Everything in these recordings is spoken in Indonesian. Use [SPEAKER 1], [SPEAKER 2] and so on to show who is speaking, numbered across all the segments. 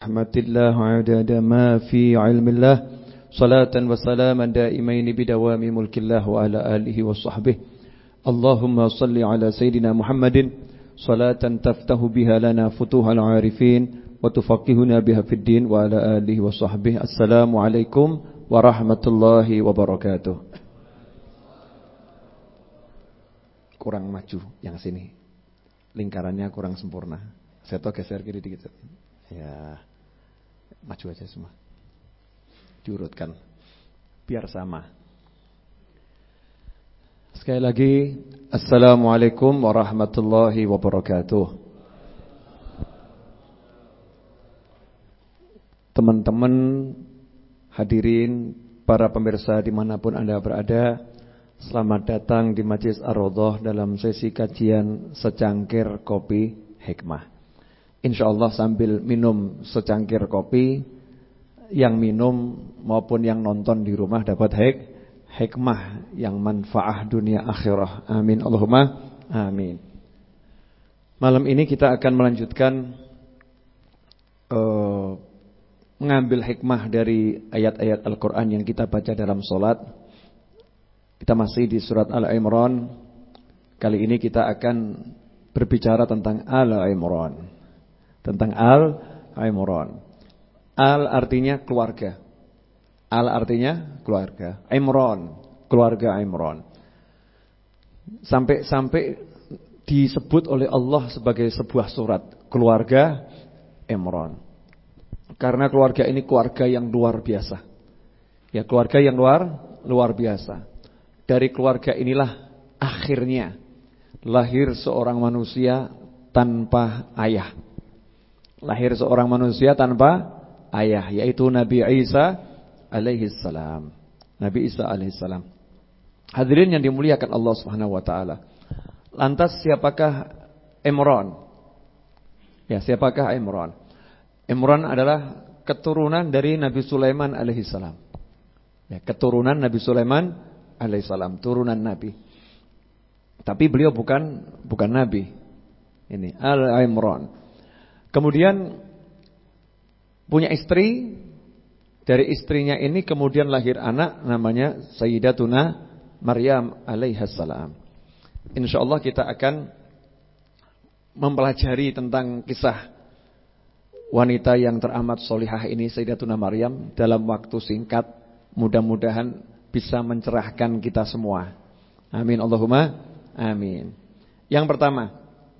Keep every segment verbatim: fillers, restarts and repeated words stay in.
[SPEAKER 1] رحمة الله عدد ما في علم الله صلاة وسلاما دائمين بدوام ملك الله وعلى آله وصحبه اللهم صل على سيدنا محمد صلاة تفتح بها لنا فتوح العارفين وتفقهنا بها في الدين وعلى آله وصحبه. السلام عليكم warahmatullahi wabarakatuh. Kurang maju yang sini, lingkarannya kurang sempurna. Saya tahu geser kiri dikit. Ya, maju aja semua, diurutkan biar sama. Sekali lagi, assalamualaikum warahmatullahi wabarakatuh. Teman-teman hadirin, para pemirsa dimanapun Anda berada, selamat datang di Majlis Ar-Raudhah dalam sesi kajian secangkir kopi hikmah. InsyaAllah sambil minum secangkir kopi, yang minum maupun yang nonton di rumah dapat hik, hikmah yang manfaah dunia akhirah. Amin Allahumma amin. Malam ini kita akan melanjutkan uh, mengambil hikmah dari ayat-ayat Al-Quran yang kita baca dalam sholat. Kita masih di surat Al-Imran. Kali ini kita akan berbicara tentang Al-Imran, tentang Al-Imran. Al artinya keluarga, Al artinya keluarga, Imran, keluarga Imran. Sampai-sampai disebut oleh Allah sebagai sebuah surat, keluarga Imran. Karena keluarga ini keluarga yang luar biasa. Ya, keluarga yang luar luar biasa. Dari keluarga inilah akhirnya lahir seorang manusia tanpa ayah. Lahir seorang manusia tanpa ayah, yaitu Nabi Isa alaihi salam. Nabi Isa alaihi salam. Hadirin yang dimuliakan Allah Subhanahu wa taala. Lantas siapakah Imran? Ya, siapakah Imran? Imran adalah keturunan dari Nabi Sulaiman alaihi salam. Ya, keturunan Nabi Sulaiman alaihi salam, turunan Nabi. Tapi beliau bukan bukan nabi. Ini Al-Imran. Kemudian punya istri. Dari istrinya ini kemudian lahir anak namanya Sayyidatuna Maryam alaihassalam. InsyaAllah kita akan mempelajari tentang kisah wanita yang teramat solihah ini, Sayyidatuna Maryam, dalam waktu singkat. Mudah-mudahan bisa mencerahkan kita semua. Amin Allahumma amin. Yang pertama,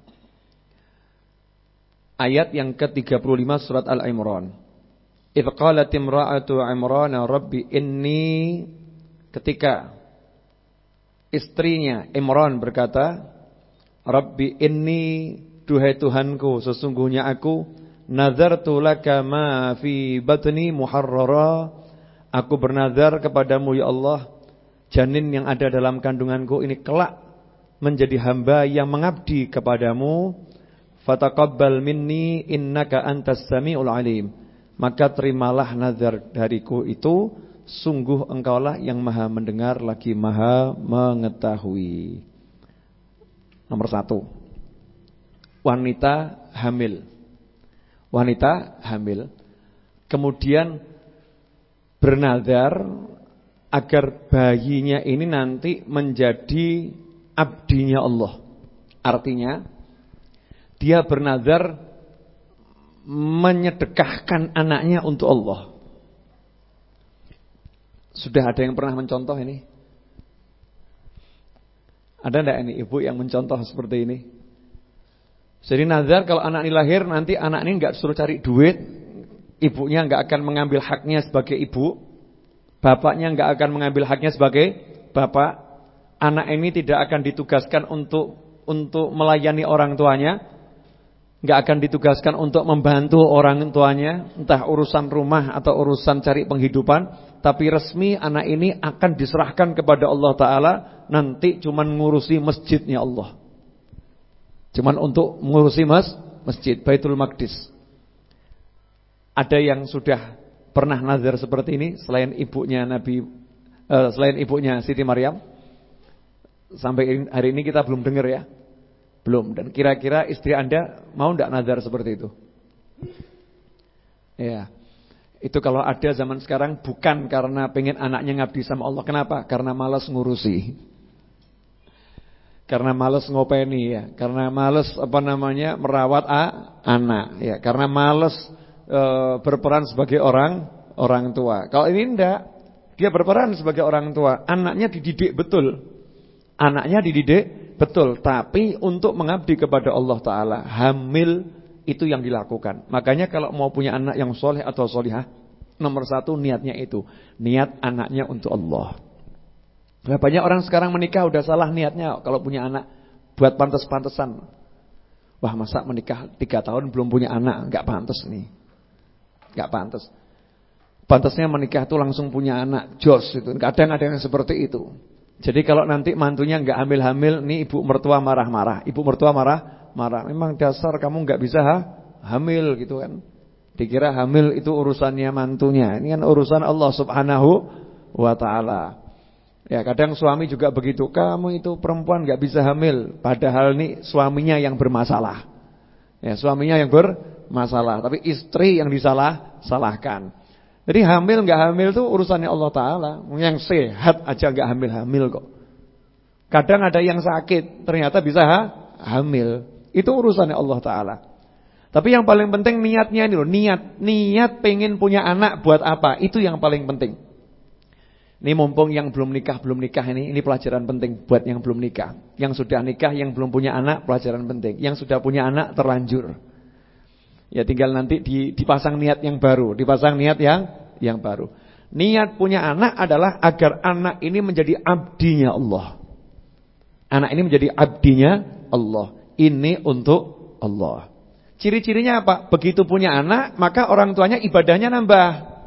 [SPEAKER 1] ayat yang ke tiga puluh lima surat Al-Imran. Idz qalat imra'atu Imran rabbi inni, ketika istrinya Imran berkata, Rabbi inni, duhai Tuhanku, sesungguhnya aku nazartu laka ma fi batni muharrara, aku bernazar kepadamu ya Allah, janin yang ada dalam kandunganku ini kelak menjadi hamba yang mengabdi kepadamu. Fataqabbal minni innaka antas samiul alim, maka terimalah nazar dariku itu, sungguh engkaulah yang maha mendengar lagi maha mengetahui. Nomor satu, wanita hamil. Wanita hamil kemudian bernazar agar bayinya ini nanti menjadi abdinya Allah. Artinya dia bernazar menyedekahkan anaknya untuk Allah. Sudah ada yang pernah mencontoh ini? Ada enggak ini ibu yang mencontoh seperti ini? Jadi nazar kalau anak ini lahir, nanti anak ini enggak suruh cari duit, ibunya enggak akan mengambil haknya sebagai ibu, bapaknya enggak akan mengambil haknya sebagai bapak. Anak ini tidak akan ditugaskan untuk untuk melayani orang tuanya, enggak akan ditugaskan untuk membantu orang tuanya, entah urusan rumah atau urusan cari penghidupan, tapi resmi anak ini akan diserahkan kepada Allah Ta'ala, nanti cuman ngurusi masjidnya Allah. Cuman untuk mengurusi mas, masjid Baitul Maqdis. Ada yang sudah pernah nazar seperti ini selain ibunya Nabi uh, selain ibunya Siti Maryam? Sampai hari ini kita belum dengar ya. Belum. Dan kira-kira istri Anda mau enggak nazar seperti itu? Ya. Itu kalau ada zaman sekarang bukan karena pengen anaknya ngabdi sama Allah. Kenapa? Karena malas ngurusi. Karena malas ngopeni ya. Karena malas apa namanya merawat a, anak ya. Karena malas e, berperan sebagai orang orang tua. Kalau ini enggak, dia berperan sebagai orang tua. Anaknya dididik betul. Anaknya dididik betul. Tapi untuk mengabdi kepada Allah Ta'ala, hamil itu yang dilakukan. Makanya kalau mau punya anak yang soleh atau solihah, nomor satu niatnya itu. Niat anaknya untuk Allah. Nah, banyak orang sekarang menikah udah salah niatnya. Kalau punya anak buat pantas-pantesan. Wah, masa menikah tiga tahun belum punya anak, gak pantas nih. Gak pantas. Pantasnya menikah tuh langsung punya anak, jos itu. Kadang ada yang seperti itu. Jadi kalau nanti mantunya gak hamil-hamil, nih ibu mertua marah-marah. Ibu mertua marah marah, memang dasar kamu nggak bisa ha? hamil gitu kan. Dikira hamil itu urusannya mantunya. Ini kan urusan Allah Subhanahu wa ta'ala. Ya, kadang suami juga begitu. Kamu itu perempuan nggak bisa hamil. Padahal nih suaminya yang bermasalah. Ya, suaminya yang bermasalah. Tapi istri yang disalah salahkan. Jadi hamil nggak hamil itu urusannya Allah Ta'ala. Yang sehat aja nggak hamil-hamil kok. Kadang ada yang sakit ternyata bisa ha? hamil. Itu urusannya Allah Ta'ala. Tapi yang paling penting niatnya ini loh. Niat, niat pengen punya anak buat apa? Itu yang paling penting. Ini mumpung yang belum nikah, belum nikah ini. Ini pelajaran penting buat yang belum nikah. Yang sudah nikah, yang belum punya anak, pelajaran penting. Yang sudah punya anak, terlanjur. Ya tinggal nanti dipasang niat yang baru. Dipasang niat yang yang baru. Niat punya anak adalah agar anak ini menjadi abdinya Allah. Anak ini menjadi abdinya Allah. Ini untuk Allah. Ciri-cirinya apa? Begitu punya anak, maka orang tuanya ibadahnya nambah.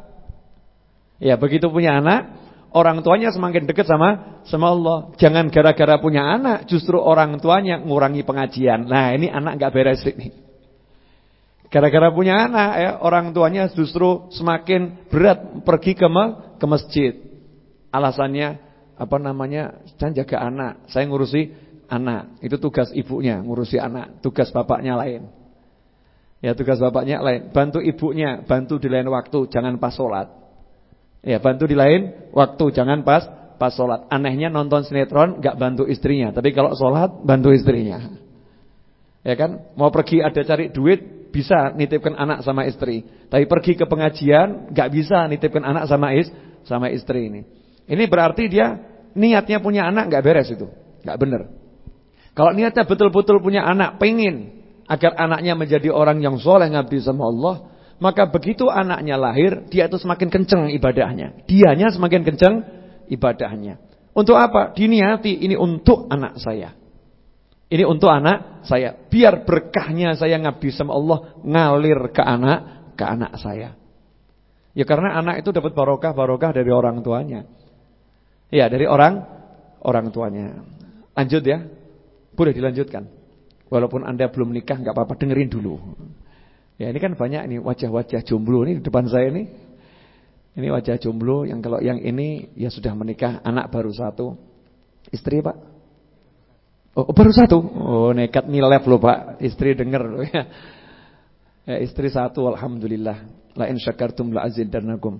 [SPEAKER 1] Ya, begitu punya anak, orang tuanya semakin dekat sama sama Allah. Jangan gara-gara punya anak, justru orang tuanya ngurangi pengajian. Nah, ini anak nggak beres ini. Gara-gara punya anak, ya, orang tuanya justru semakin berat pergi ke ke masjid. Alasannya apa namanya? Saya jaga anak, saya ngurusi anak, itu tugas ibunya, ngurusi anak. Tugas bapaknya lain. Ya, tugas bapaknya lain. Bantu ibunya, bantu di lain waktu, jangan pas sholat. Ya, bantu di lain waktu, jangan pas pas sholat. Anehnya nonton sinetron gak bantu istrinya, tapi kalau sholat bantu istrinya. Ya kan, mau pergi ada cari duit, bisa nitipkan anak sama istri. Tapi pergi ke pengajian gak bisa nitipkan anak sama is sama istri ini. Ini berarti dia niatnya punya anak gak beres itu, gak benar. Kalau niatnya betul-betul punya anak, pengen agar anaknya menjadi orang yang soleh ngabdi sama Allah, maka begitu anaknya lahir, dia itu semakin kenceng ibadahnya. Dianya semakin kenceng ibadahnya. Untuk apa? Diniati, ini untuk anak saya. Ini untuk anak saya. Biar berkahnya saya ngabdi sama Allah ngalir ke anak, ke anak saya. Ya karena anak itu dapat barokah-barokah dari orang tuanya. Ya, dari orang orang tuanya. Lanjut ya. Boleh dilanjutkan. Walaupun Anda belum nikah enggak apa-apa, dengerin dulu. Ya, ini kan banyak ini wajah-wajah jomblo ini di depan saya ini. Ini wajah jomblo yang kalau yang ini ya sudah menikah, anak baru satu. Istri, Pak? Oh, baru satu. Oh, nekat nilep loh, Pak. Istri denger loh ya. Ya, istri satu, alhamdulillah. La in syakartum la azidannakum.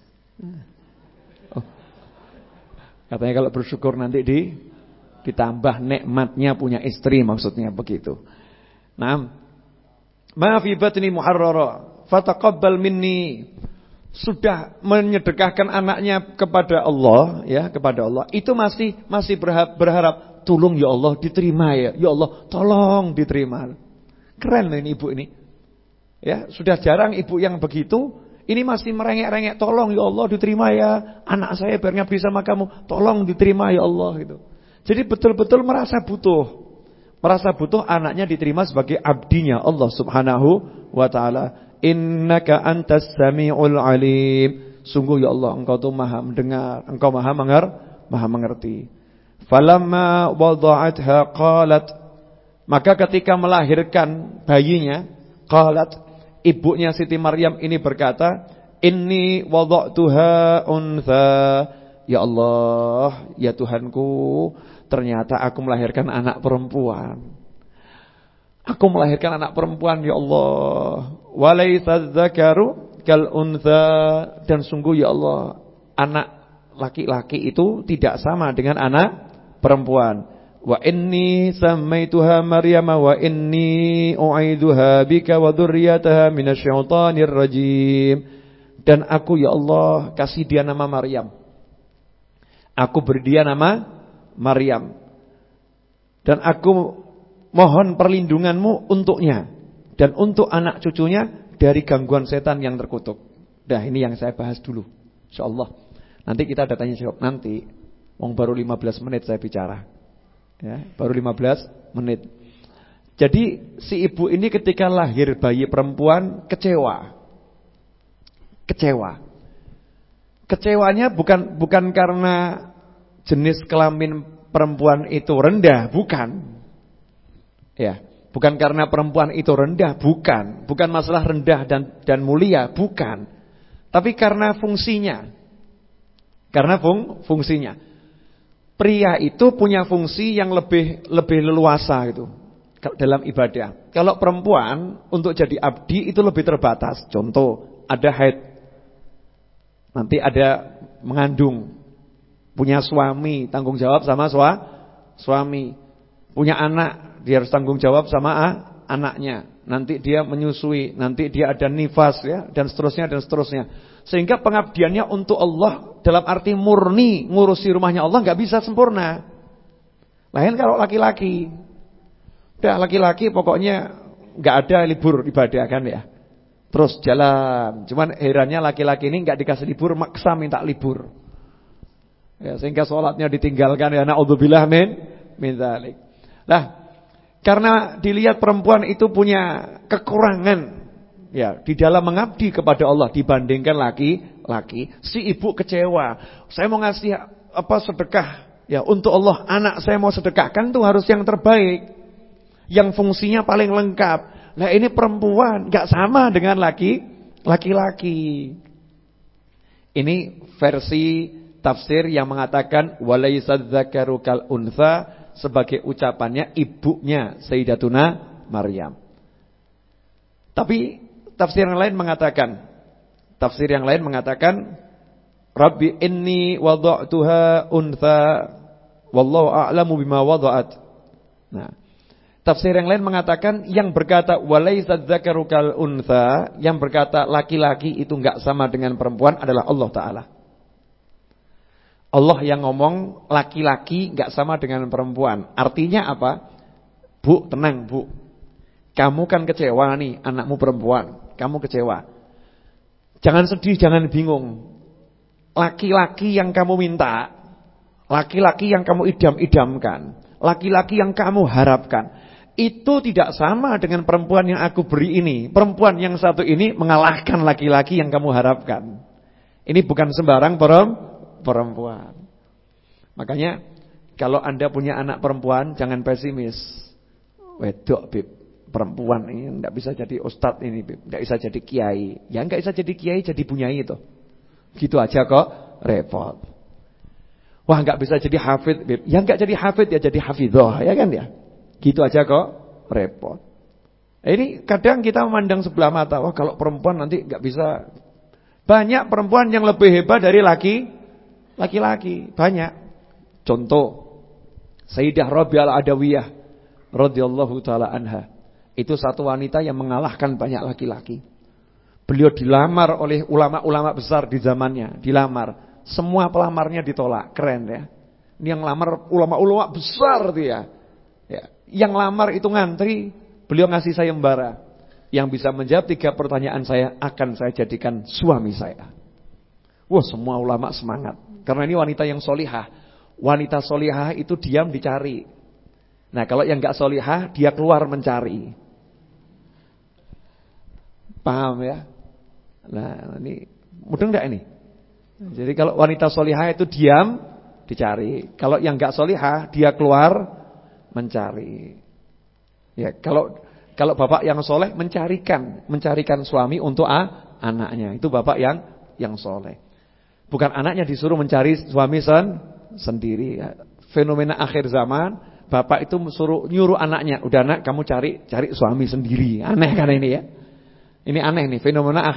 [SPEAKER 1] Oh. Katanya kalau bersyukur nanti di ditambah nikmatnya punya istri, maksudnya begitu. Naam. Ma fi batni muharrara fataqabbal minni. Sudah menyedekahkan anaknya kepada Allah, ya, kepada Allah. Itu masih masih berharap, berharap tolong ya Allah diterima ya. Ya Allah, tolong diterima. Keren loh ini ibu ini. Ya, sudah jarang ibu yang begitu. Ini masih merengek-rengek, tolong ya Allah diterima ya. Anak saya biar ngabdi sama kamu, tolong diterima ya Allah gitu. Jadi betul-betul merasa butuh. Merasa butuh anaknya diterima sebagai abdinya Allah Subhanahu wa ta'ala. Innaka antas sami'ul alim. Sungguh ya Allah, engkau tuh maha mendengar, engkau maha mengar, maha mengerti. Falamma wada'atha qalat. Maka ketika melahirkan bayinya, qalat, ibunya Siti Maryam ini berkata, inni wada'tuha untha. Ya Allah, ya Tuhanku, ternyata aku melahirkan anak perempuan. Aku melahirkan anak perempuan, ya Allah. Walaysa dzakaru kal untha, dan sungguh ya Allah, anak laki-laki itu tidak sama dengan anak perempuan. Wa inni sammaituha Maryam wa inni u'iduha bika wa dzurriyyataha minasyaitonir rajim. Dan aku ya Allah kasih dia nama Maryam. Aku beri dia nama Maryam. Dan aku mohon perlindunganmu untuknya dan untuk anak cucunya dari gangguan setan yang terkutuk. Nah, ini yang saya bahas dulu, insyaallah. Nanti kita ada tanya jawab nanti. Wong baru lima belas menit saya bicara. Ya, baru lima belas menit. Jadi si ibu ini ketika lahir bayi perempuan kecewa. Kecewa. Kecewanya bukan bukan karena jenis kelamin perempuan itu rendah, bukan. Ya, bukan karena perempuan itu rendah, bukan. Bukan masalah rendah dan dan mulia, bukan. Tapi karena fungsinya. Karena fung, fungsinya. Pria itu punya fungsi yang lebih lebih leluasa gitu dalam ibadah. Kalau perempuan untuk jadi abdi itu lebih terbatas. Contoh, ada haid. Nanti ada mengandung. Punya suami, tanggung jawab sama sua, suami. Punya anak, dia harus tanggung jawab sama ah, anaknya. Nanti dia menyusui, nanti dia ada nifas ya, dan seterusnya dan seterusnya. Sehingga pengabdiannya untuk Allah dalam arti murni ngurusi rumahnya Allah nggak bisa sempurna. Lain kalau laki-laki. Udah laki-laki pokoknya nggak ada libur ibadah kan ya. Terus jalan. Cuman herannya laki-laki ini nggak dikasih libur, maksa minta libur. Ya, sehingga sholatnya ditinggalkan ya, naudzubillah min min dzalik. Nah, karena dilihat perempuan itu punya kekurangan ya di dalam mengabdi kepada Allah dibandingkan laki-laki, si ibu kecewa. Saya mau ngasih apa sedekah ya untuk Allah, anak saya mau sedekahkan tuh harus yang terbaik, yang fungsinya paling lengkap. Nah, ini perempuan enggak sama dengan laki laki-laki. Ini versi tafsir yang mengatakan walaysad dzakaru kal untha sebagai ucapannya ibunya Sayyidatuna Maryam. Tapi tafsir yang lain mengatakan, tafsir yang lain mengatakan, Rabbi inni wada'tuha untha wallahu a'lamu bima wada'at. Nah, tafsir yang lain mengatakan yang berkata walaysad dzakaru kal untha, yang berkata laki-laki itu enggak sama dengan perempuan adalah Allah Ta'ala. Allah yang ngomong laki-laki enggak sama dengan perempuan. Artinya apa? Bu, tenang Bu. Kamu kan kecewa nih, anakmu perempuan. Kamu kecewa. Jangan sedih, jangan bingung. Laki-laki yang kamu minta, laki-laki yang kamu idam-idamkan, laki-laki yang kamu harapkan, itu tidak sama dengan perempuan yang aku beri ini. Perempuan yang satu ini mengalahkan laki-laki yang kamu harapkan. Ini bukan sembarang perempuan. Makanya kalau Anda punya anak perempuan, jangan pesimis. Wedok bib, perempuan ini tidak bisa jadi ustadz ini, tidak bisa jadi kiai. Ya nggak bisa jadi kiai, jadi bunyai itu. Gitu aja kok repot. Wah nggak bisa jadi hafid, ya nggak jadi hafid ya jadi hafidhoh, ya kan ya. Gitu aja kok repot. Ini kadang kita memandang sebelah mata. Wah kalau perempuan nanti nggak bisa. Banyak perempuan yang lebih hebat dari laki, laki-laki banyak. Contoh Sayyidah Rabi'ah Al-Adawiyah radhiyallahu taala anha. Itu satu wanita yang mengalahkan banyak laki-laki. Beliau dilamar oleh ulama-ulama besar di zamannya, dilamar. Semua pelamarnya ditolak, keren ya. Ini yang lamar ulama-ulama besar tuh ya. Ya, yang lamar itu ngantri, beliau ngasih sayembara. Yang bisa menjawab tiga pertanyaan saya akan saya jadikan suami saya. Wah, semua ulama semangat. Karena ini wanita yang solihah. Wanita solihah itu diam dicari. Nah, kalau yang enggak solihah, dia keluar mencari. Paham ya? Nah, ini mudah enggak ini? Jadi kalau wanita solihah itu diam dicari. Kalau yang enggak solihah, dia keluar mencari. Ya, kalau kalau bapak yang soleh mencarikan, mencarikan suami untuk ah, anaknya. Itu bapak yang yang soleh. Bukan anaknya disuruh mencari suami sen, sendiri. Fenomena akhir zaman, bapak itu suruh nyuruh anaknya, udah anak kamu cari cari suami sendiri. Aneh kan ini ya? Ini aneh nih, fenomena akhir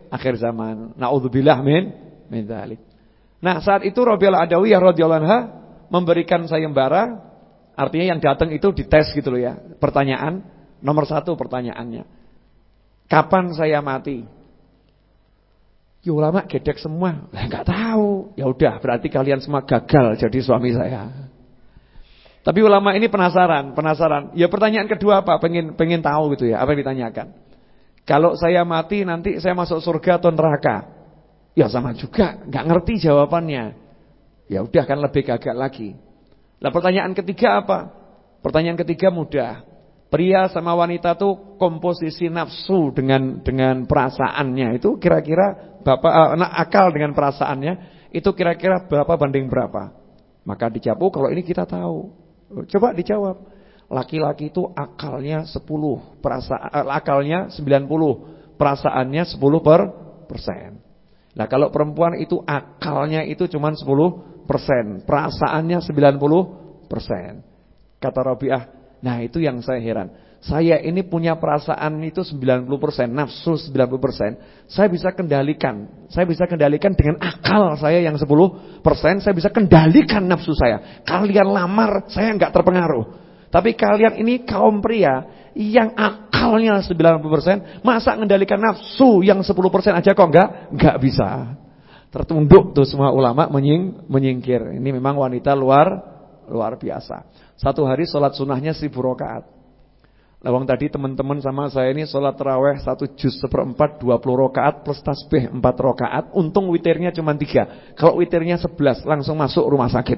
[SPEAKER 1] akhir zaman. Naudzubillah min min dzalik. Nah, saat itu Rabi'ah Adawiyah radhiyallahu anha memberikan sayembara, artinya yang datang itu dites gitu loh ya. Pertanyaan nomor satu pertanyaannya, kapan saya mati? Ya ulama gedek semua, enggak tahu. Ya udah, berarti kalian semua gagal jadi suami saya. Tapi ulama ini penasaran, penasaran. Ya pertanyaan kedua apa? Pengen pengen tahu gitu ya, apa yang ditanyakan. Kalau saya mati nanti saya masuk surga atau neraka? Ya sama juga, enggak ngerti jawabannya. Ya udah kan lebih gagal lagi. Lah pertanyaan ketiga apa? Pertanyaan ketiga mudah. Pria sama wanita tuh komposisi nafsu dengan dengan perasaannya itu kira-kira bapak anak akal dengan perasaannya itu kira-kira berapa banding berapa? Maka dijawab, kalau ini kita tahu. Coba dijawab. Laki-laki itu akalnya sepuluh, perasaan akalnya sembilan puluh, perasaannya sepuluh persen. Nah, kalau perempuan itu akalnya itu cuma sepuluh persen, perasaannya sembilan puluh persen. Kata Rabi'ah, nah itu yang saya heran. Saya ini punya perasaan itu sembilan puluh persen, nafsu sembilan puluh persen. Saya bisa kendalikan. Saya bisa kendalikan dengan akal saya yang sepuluh persen. Saya bisa kendalikan nafsu saya. Kalian lamar, saya enggak terpengaruh. Tapi kalian ini kaum pria yang akalnya sembilan puluh persen, masa kendalikan nafsu yang sepuluh persen aja kok enggak? Enggak bisa. Tertunduk tuh semua ulama menying, menyingkir. Ini memang wanita luar luar biasa. Satu hari sholat sunnahnya seribu rakaat. Lawang tadi teman-teman sama saya ini sholat tarawih satu juz seperempat dua puluh rakaat plus tasbih empat rakaat. Untung witirnya cuma tiga. Kalau witirnya sebelas langsung masuk rumah sakit.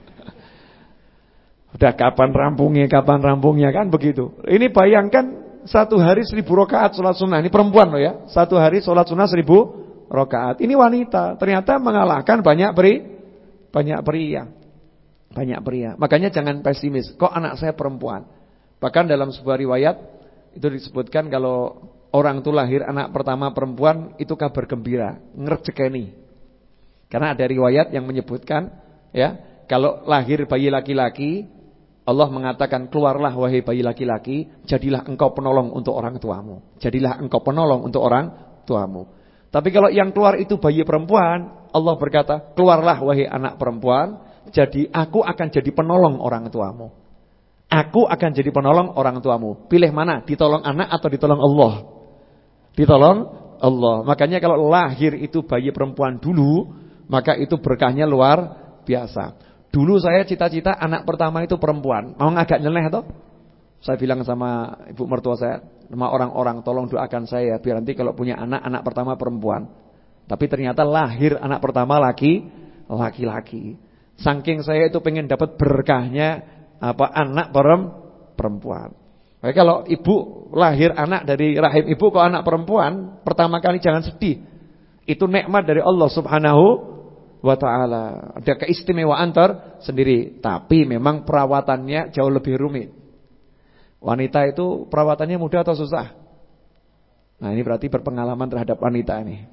[SPEAKER 1] Udah kapan rampungnya, kapan rampungnya kan begitu. Ini bayangkan satu hari seribu rakaat sholat sunnah. Ini perempuan loh ya. Satu hari sholat sunnah seribu rakaat. Ini wanita. Ternyata mengalahkan banyak peri, banyak pria. Banyak pria. Makanya jangan pesimis. Kok anak saya perempuan? Bahkan dalam sebuah riwayat itu disebutkan kalau orang itu lahir anak pertama perempuan itu kabar gembira, ngerjekeni. Karena ada riwayat yang menyebutkan ya, kalau lahir bayi laki-laki, Allah mengatakan keluarlah wahai bayi laki-laki, jadilah engkau penolong untuk orang tuamu. Jadilah engkau penolong untuk orang tuamu. Tapi kalau yang keluar itu bayi perempuan, Allah berkata, keluarlah wahai anak perempuan, jadi aku akan jadi penolong orang tuamu. Aku akan jadi penolong orang tuamu. Pilih mana? Ditolong anak atau ditolong Allah? Ditolong Allah. Makanya kalau lahir itu bayi perempuan dulu, maka itu berkahnya luar biasa. Dulu saya cita-cita anak pertama itu perempuan. Mau agak nyeleneh toh? Saya bilang sama ibu mertua saya, sama orang-orang, tolong doakan saya biar nanti kalau punya anak, anak pertama perempuan. Tapi ternyata lahir anak pertama laki, laki-laki. Saking saya itu pengen dapat berkahnya apa anak perempuan. Baik, kalau ibu lahir anak dari rahim ibu kok anak perempuan, pertama kali jangan sedih. Itu nikmat dari Allah Subhanahu wa taala. Ada keistimewaan tersendiri, tapi memang perawatannya jauh lebih rumit. Wanita itu perawatannya mudah atau susah? Nah, ini berarti berpengalaman terhadap wanita ini.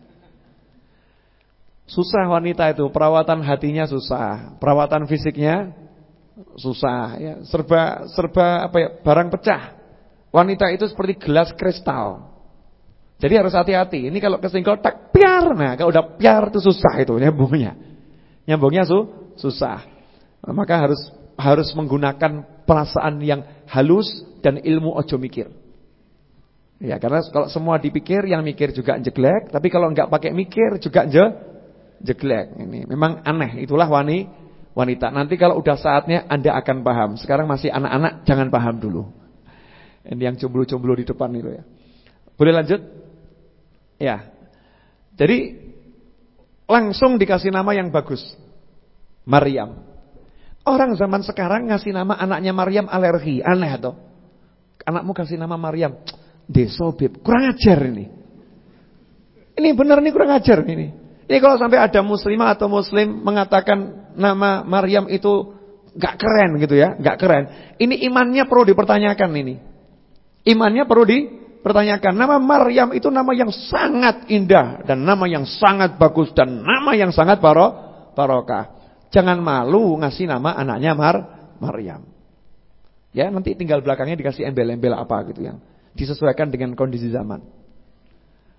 [SPEAKER 1] Susah wanita itu, perawatan hatinya susah, perawatan fisiknya susah ya, serba serba apa ya, barang pecah. Wanita itu seperti gelas kristal. Jadi harus hati-hati. Ini kalau kesenggol tak piar. Nah, kalau udah piar itu susah itu nyambungnya. Nyambungnya su, susah. Nah, maka harus harus menggunakan perasaan yang halus dan ilmu ojo mikir. Ya, karena kalau semua dipikir, yang mikir juga jeglek, tapi kalau enggak pakai mikir juga je, jeglek. Ini memang aneh, itulah wanita. Wanita, nanti kalau udah saatnya Anda akan paham. Sekarang masih anak-anak, jangan paham dulu. Ini yang jomblo-jomblo di depan itu ya. Boleh lanjut? Ya. Jadi langsung dikasih nama yang bagus, Maryam. Orang zaman sekarang ngasih nama anaknya Maryam alergi, aneh toh. Anakmu kasih nama Maryam, desobib, kurang ajar ini. Ini benar nih kurang ajar ini. Ini kalau sampai ada muslimah atau muslim mengatakan nama Maryam itu gak keren gitu ya, gak keren. Ini imannya perlu dipertanyakan ini. Imannya perlu dipertanyakan. Nama Maryam itu nama yang sangat indah dan nama yang sangat bagus dan nama yang sangat baro, barokah. Jangan malu ngasih nama anaknya Mar, Maryam. Ya, nanti tinggal belakangnya dikasih embel-embel apa gitu yang disesuaikan dengan kondisi zaman.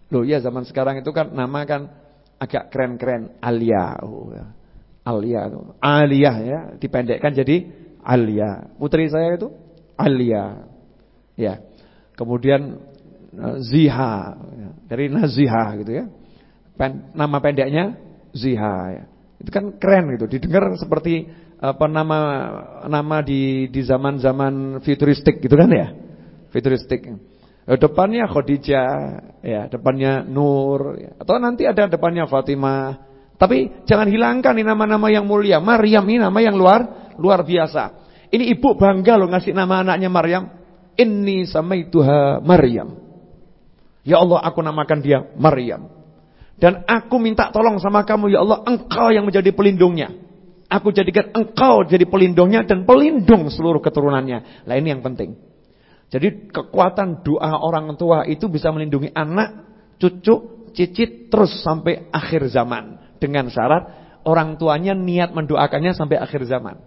[SPEAKER 1] Loh ya, zaman sekarang itu kan nama kan agak keren-keren, Alia. Oh, ya. Alia, Alia ya, dipendekkan jadi Alia. Putri saya itu Alia. Ya. Kemudian Ziha, ya. Dari Naziha gitu ya. Pen, nama pendeknya Ziha ya. Itu kan keren gitu, didengar seperti apa nama nama di di zaman-zaman futuristik gitu kan ya. Futuristik. Depannya Khadijah, ya, depannya Nur, ya. Atau nanti ada depannya Fatimah. Tapi jangan hilangkan ini nama-nama yang mulia. Maryam ini nama yang luar luar biasa. Ini ibu bangga loh ngasih nama anaknya Maryam. Inni samaituha Maryam. Ya Allah, aku namakan dia Maryam. Dan aku minta tolong sama kamu, ya Allah, engkau yang menjadi pelindungnya. Aku jadikan engkau jadi pelindungnya dan pelindung seluruh keturunannya. Nah, ini yang penting. Jadi kekuatan doa orang tua itu bisa melindungi anak, cucu, cicit terus sampai akhir zaman. Dengan syarat orang tuanya niat mendoakannya sampai akhir zaman.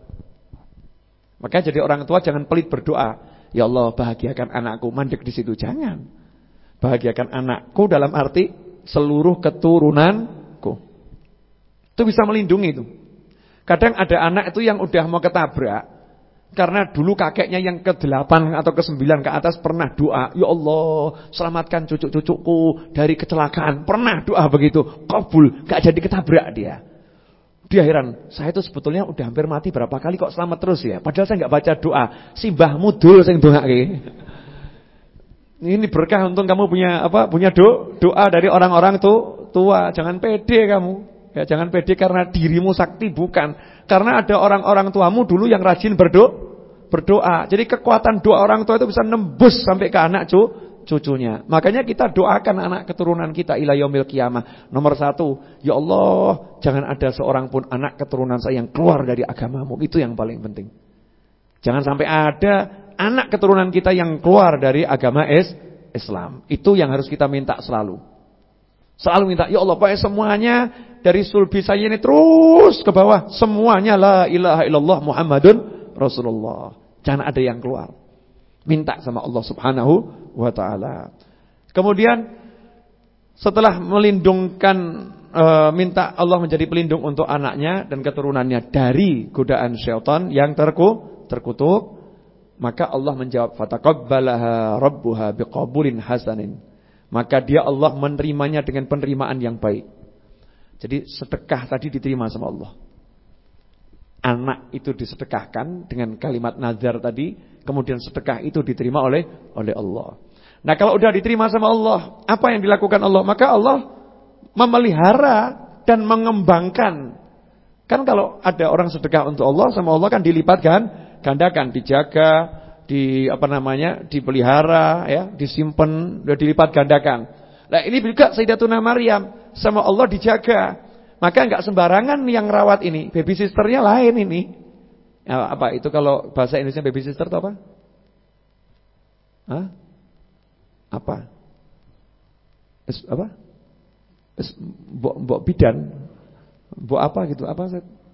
[SPEAKER 1] Maka jadi orang tua jangan pelit berdoa. Ya Allah, bahagiakan anakku, mandek di situ, jangan. Bahagiakan anakku dalam arti seluruh keturunanku. Itu bisa melindungi itu. Kadang ada anak itu yang udah mau ketabrak. Karena dulu kakeknya yang ke delapan atau ke sembilan ke atas pernah doa, ya Allah, selamatkan cucu-cucuku dari kecelakaan. Pernah doa begitu, kabul, gak jadi ketabrak dia. Dia heran, saya itu sebetulnya udah hampir mati berapa kali kok selamat terus ya. Padahal saya gak baca doa. Si Mbah Mudul sing doake. Ini berkah, untung kamu punya apa? Punya do, doa dari orang-orang tuh tua. Jangan pede kamu. Ya, jangan pede karena dirimu sakti, bukan. Karena ada orang-orang tuamu dulu yang rajin berdoa, berdoa. Jadi kekuatan doa orang tua itu bisa nembus sampai ke anak cu, cucunya. Makanya kita doakan anak keturunan kita ila yaumil qiyamah. Nomor satu, ya Allah, jangan ada seorang pun anak keturunan saya yang keluar dari agamamu. Itu yang paling penting. Jangan sampai ada anak keturunan kita yang keluar dari agama is, Islam. Itu yang harus kita minta selalu. Selalu minta, ya Allah, pokoknya semuanya dari sulbi saya ini terus ke bawah, semuanya la ilaha illallah Muhammadun Rasulullah. Jangan ada yang keluar. Minta sama Allah Subhanahu wa taala. Kemudian setelah melindungkan e, minta Allah menjadi pelindung untuk anaknya dan keturunannya dari godaan syaitan yang terku, terkutuk, maka Allah menjawab fataqabbalaha rabbuha biqabulin hasanin. Maka dia Allah menerimanya dengan penerimaan yang baik. Jadi sedekah tadi diterima sama Allah. Anak itu disedekahkan dengan kalimat nazar tadi, kemudian sedekah itu diterima oleh oleh Allah. Nah, kalau udah diterima sama Allah, apa yang dilakukan Allah? Maka Allah memelihara dan mengembangkan. Kan kalau ada orang sedekah untuk Allah, sama Allah kan dilipatkan, gandakan, dijaga, di apa namanya, dipelihara, ya, disimpan, udah dilipat gandakan. Nah, ini juga Sayyidatuna Maryam sama Allah dijaga. Maka enggak sembarangan yang rawat ini. Baby sisternya lain ini. Ya, apa itu kalau bahasa Indonesia baby sister itu apa? Hah? Apa? Es, apa? Es, mbok, mbok bidan. Mbok apa gitu? Apa?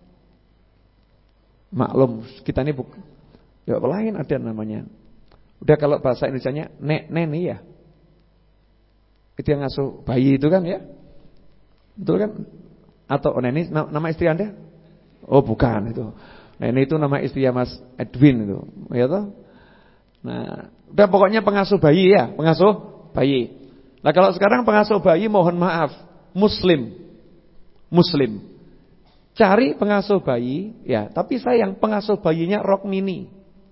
[SPEAKER 1] Maklum, kita ini buk, ya lain ada namanya. Udah kalau bahasa Indonesianya nek neni ya. Itu yang ngasuh bayi itu kan ya? Betul kan? Atau neni nama istri Anda? Oh, bukan itu. Neni itu nama istri Mas Edwin itu. Ya toh? Nah, udah pokoknya pengasuh bayi ya, pengasuh bayi. Nah, kalau sekarang pengasuh bayi mohon maaf, muslim. Muslim. Cari pengasuh bayi ya, tapi sayang pengasuh bayinya rok mini.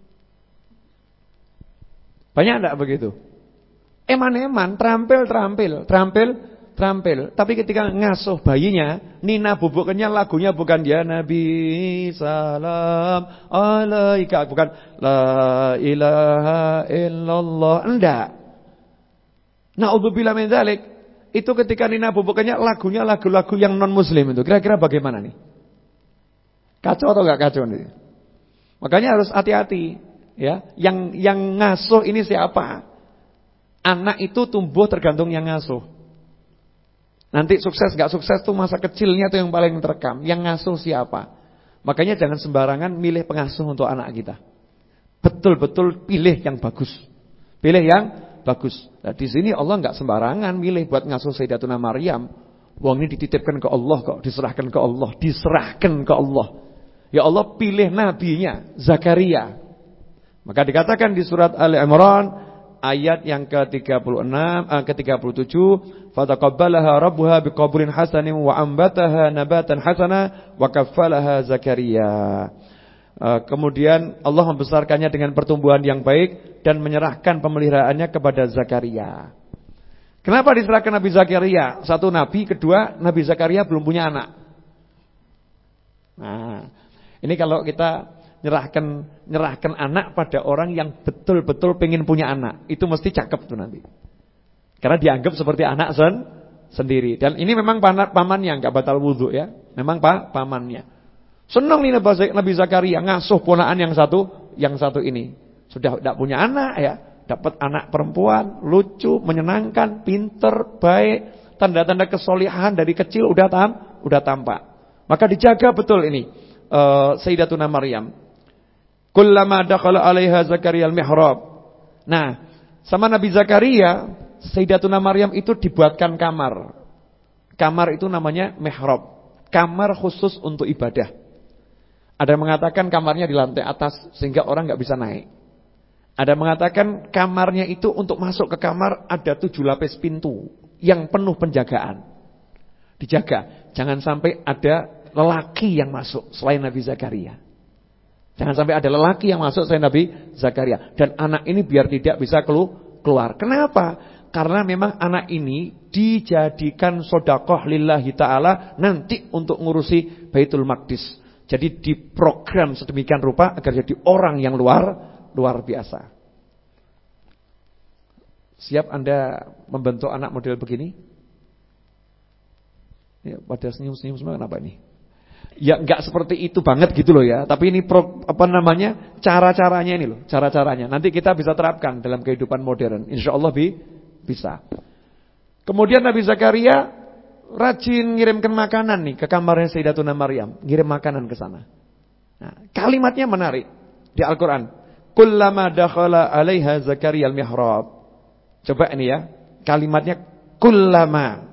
[SPEAKER 1] Banyak enggak begitu? Eman-eman, terampil-terampil, terampil-terampil. Tapi ketika ngasuh bayinya, Nina bubuknya lagunya bukan ya Nabi salam alaika, bukan la ilaha illallah, enggak. Na'udzubillah min dzalik. Itu ketika Nina bubuknya lagunya lagu-lagu yang non muslim itu. Kira-kira bagaimana nih? Kacau atau enggak kacau nih? Makanya harus hati-hati ya. Yang yang ngasuh ini siapa? Anak itu tumbuh tergantung yang ngasuh. Nanti sukses gak sukses tuh masa kecilnya tuh yang paling terekam. Yang ngasuh siapa? Makanya jangan sembarangan milih pengasuh untuk anak kita. Betul-betul pilih yang bagus. Pilih yang bagus. Nah, di sini Allah enggak sembarangan milih buat ngasuh Sayyidatuna Maryam. Wong ini dititipkan ke Allah kok, diserahkan ke Allah, diserahkan ke Allah. Ya Allah pilih nabinya Zakaria. Maka dikatakan di surat Ali Imran ayat yang ke tiga puluh enam, eh, ke tiga puluh tujuh, fataqabbalaha rabbuha biqabulin hasanin wa ambataha nabatan hasana wa kaffalaha Zakaria. Eh, kemudian Allah membesarkannya dengan pertumbuhan yang baik dan menyerahkan pemeliharaannya kepada Zakaria. Kenapa diserahkan Nabi Zakaria? Satu nabi, kedua Nabi Zakaria belum punya anak. Nah, ini kalau kita nyerahkan nyerahkan anak pada orang yang betul-betul pengen punya anak, itu mesti cakep tuh nanti. Karena dianggap seperti anak sen sendiri. Dan ini memang pamannya, enggak batal wudu ya. Memang pak pamannya. Senang nih Nabi Zakaria ngasuh ponakan yang satu, yang satu ini. Sudah enggak punya anak ya, dapat anak perempuan, lucu, menyenangkan, pinter, baik, tanda-tanda kesolihan dari kecil udah tam, udah tampak. Maka dijaga betul ini uh, Sayyidatuna Maryam. Kullama dakhala 'alaiha Zakaria al-mihrab. Nah, sama Nabi Zakaria, Sayyidatuna Maryam itu dibuatkan kamar. Kamar itu namanya mihrab. Kamar khusus untuk ibadah. Ada yang mengatakan kamarnya di lantai atas sehingga orang enggak bisa naik. Ada yang mengatakan kamarnya itu untuk masuk ke kamar ada tujuh lapis pintu yang penuh penjagaan. Dijaga, jangan sampai ada lelaki yang masuk selain Nabi Zakaria. Jangan sampai ada lelaki yang masuk selain Nabi Zakaria. Dan anak ini biar tidak bisa keluar. Kenapa? Karena memang anak ini dijadikan sedekah lillahi ta'ala nanti untuk ngurusi Baitul Maqdis. Jadi diprogram sedemikian rupa agar jadi orang yang luar luar biasa. Siap Anda membentuk anak model begini? Ya, pada senyum-senyum semua kenapa ini? Ya enggak seperti itu banget gitu loh ya. Tapi ini pro, apa namanya cara-caranya ini loh, cara-caranya. Nanti kita bisa terapkan dalam kehidupan modern. Insya Allah bi, bisa. Kemudian Nabi Zakaria rajin ngirimkan makanan nih ke kamarnya Sayyidatuna Maryam, ngirim makanan ke sana. Nah, kalimatnya menarik di Al-Qur'an. Kullama dakhala 'alaiha Zakaria al-mihrab. Coba ini ya, kalimatnya kullama.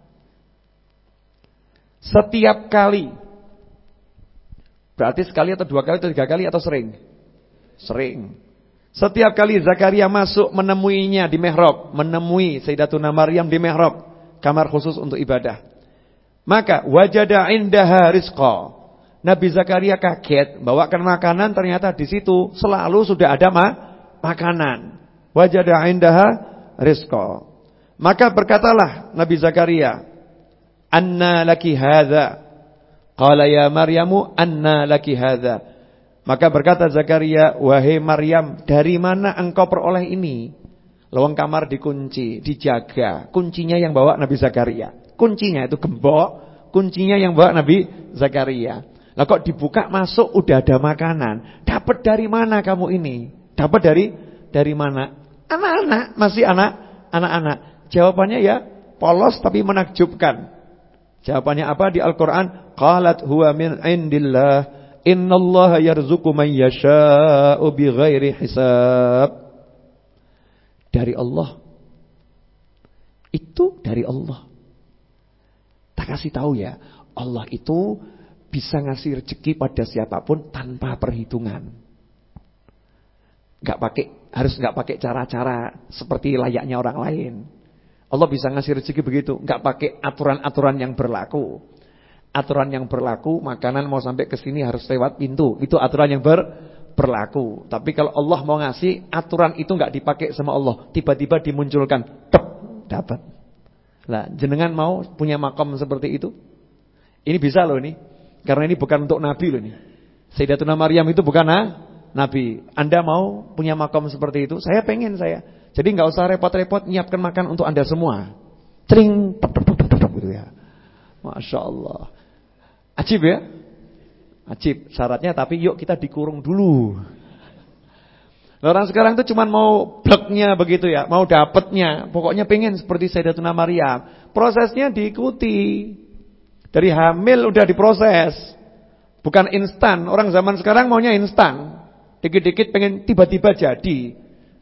[SPEAKER 1] Setiap kali. Berarti sekali atau dua kali atau tiga kali atau sering? Sering. Setiap kali Zakaria masuk menemuinya di mihrab, menemui Sayyidatuna Maryam di mihrab, kamar khusus untuk ibadah. Maka wajada indaha rizqa. Nabi Zakaria kaget, bawakan makanan, ternyata di situ selalu sudah ada ma makanan. Wajada indaha rizqa. Maka berkatalah Nabi Zakaria, "Anna laki hadza?" Qala ya Maryamu anna laki hadza. Maka berkata Zakaria, "Wahai Maryam, dari mana engkau peroleh ini?" Lawang kamar dikunci, dijaga. Kuncinya yang bawa Nabi Zakaria. Kuncinya itu gembok, kuncinya yang bawa Nabi Zakaria. Lah kok dibuka masuk udah ada makanan. Dapat dari mana kamu ini? Dapat dari dari mana? Anak-anak, masih anak, anak-anak. Jawabannya ya polos tapi menakjubkan. Jawabannya apa di Al-Qur'an? Qalat huwa min indillah. Innallaha yarzuqu man yasha'u bighairi hisab. Dari Allah. Itu dari Allah. Tak kasih tahu ya, Allah itu bisa ngasih rezeki pada siapapun tanpa perhitungan. Enggak pakai, harus enggak pakai cara-cara seperti layaknya orang lain. Allah bisa ngasih rezeki begitu, enggak pakai aturan-aturan yang berlaku. Aturan yang berlaku, makanan mau sampai ke sini harus lewat pintu. Itu aturan yang ber, berlaku. Tapi kalau Allah mau ngasih, aturan itu enggak dipakai sama Allah. Tiba-tiba dimunculkan, tep, dapat. Lah, jenengan mau punya makom seperti itu? Ini bisa loh ini. Karena ini bukan untuk nabi loh ini. Sayyidatuna Maryam itu bukan ah, nabi. Anda mau punya makom seperti itu? Saya pengen saya. Jadi enggak usah repot-repot nyiapkan makan untuk Anda semua. Cering, tep, tep, tep, tep, gitu ya. Masya Allah. Ajib ya? Ajib. Syaratnya tapi yuk kita dikurung dulu. Orang sekarang tuh cuma mau bleknya begitu ya, mau dapatnya. Pokoknya pengen seperti Sayyidatuna Maryam. Prosesnya diikuti. Dari hamil udah diproses. Bukan instan. Orang zaman sekarang maunya instan. Dikit-dikit pengen tiba-tiba jadi.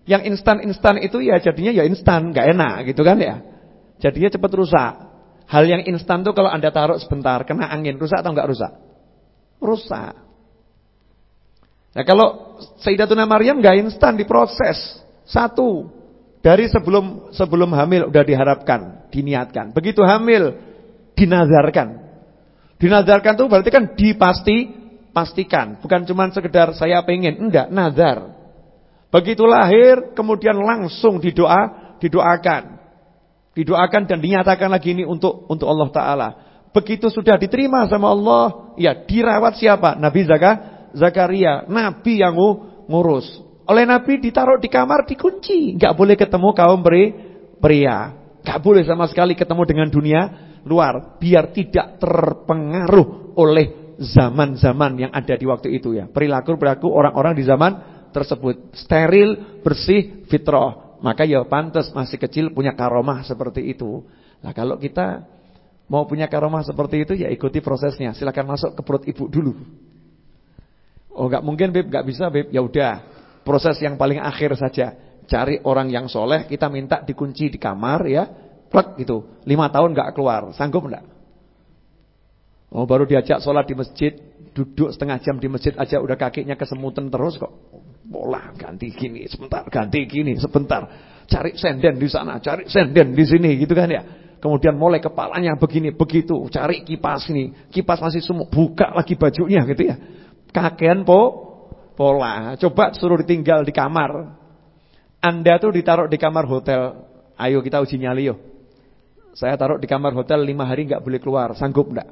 [SPEAKER 1] Yang instan-instan itu ya jadinya ya instan, nggak enak gitu kan ya. Jadinya cepat rusak. Hal yang instan tuh kalau Anda taruh sebentar kena angin, rusak atau enggak rusak? Rusak. Nah, kalau Sayyidatuna Maryam enggak instan, diproses. Satu, dari sebelum sebelum hamil udah diharapkan, diniatkan. Begitu hamil dinazarkan. Dinazarkan tuh berarti kan dipasti pastikan, bukan cuma sekedar saya pengen, enggak, nazar. Begitu lahir kemudian langsung didoa, didoakan. Didoakan dan dinyatakan lagi ini untuk untuk Allah Ta'ala. Begitu sudah diterima sama Allah, ya dirawat siapa? Nabi Zaka, Zakaria, Nabi yang ngurus. Oleh Nabi ditaruh di kamar, dikunci, nggak boleh ketemu kaum pria, nggak boleh sama sekali ketemu dengan dunia luar, biar tidak terpengaruh oleh zaman-zaman yang ada di waktu itu ya. Perilaku-perilaku orang-orang di zaman tersebut steril, bersih, fitrah. Maka ya pantas masih kecil punya karomah seperti itu. Nah kalau kita mau punya karomah seperti itu ya ikuti prosesnya. Silakan masuk ke perut ibu dulu. Oh nggak mungkin Beb, nggak bisa Beb. Ya udah, proses yang paling akhir saja. Cari orang yang soleh, kita minta dikunci di kamar ya, plek gitu. Lima tahun nggak keluar, sanggup nggak? Oh baru diajak sholat di masjid, duduk setengah jam di masjid aja udah kakinya kesemutan terus kok. Bola ganti gini sebentar, ganti gini sebentar. Cari senden di sana, cari senden di sini gitu kan ya. Kemudian mulai kepalanya begini begitu, cari kipas ini, kipas masih sumuk, buka lagi bajunya gitu ya. Kakean po pola. Coba suruh ditinggal di kamar. Anda tuh ditaruh di kamar hotel. Ayo kita uji nyali yuk. Saya taruh di kamar hotel lima hari nggak boleh keluar, sanggup enggak?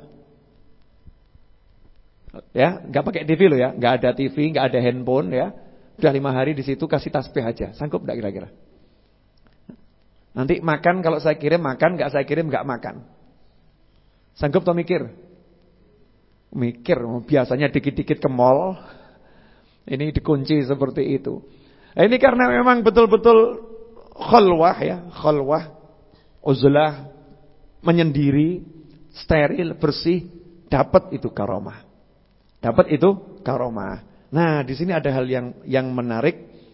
[SPEAKER 1] Ya, nggak pakai T V loh ya, nggak ada T V, nggak ada handphone ya. Udah lima hari di situ kasih tasbih aja, sanggup enggak kira-kira? Nanti makan kalau saya kirim makan, nggak saya kirim nggak makan. Sanggup atau mikir? Mikir, biasanya dikit-dikit ke mall. Ini dikunci seperti itu. Ini karena memang betul-betul khalwah ya, khalwah, uzlah, menyendiri, steril, bersih, dapat itu karomah. Dapat itu karomah. Nah, di sini ada hal yang yang menarik.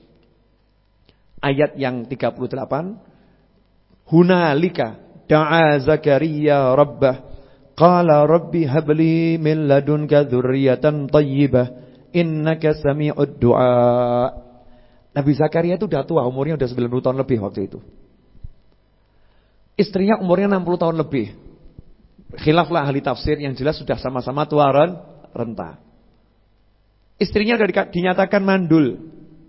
[SPEAKER 1] Ayat yang tiga puluh delapan. Hunalika da'a Zakaria rabbah qala rabbi habli min ladunka dzurriyyatan thayyibah innaka sami'ud du'a. Nabi Zakaria itu udah tua, umurnya udah sembilan puluh tahun lebih waktu itu. Istrinya umurnya enam puluh tahun lebih. Khilaflah ahli tafsir, yang jelas sudah sama-sama tua renta. Istrinya udah dinyatakan mandul.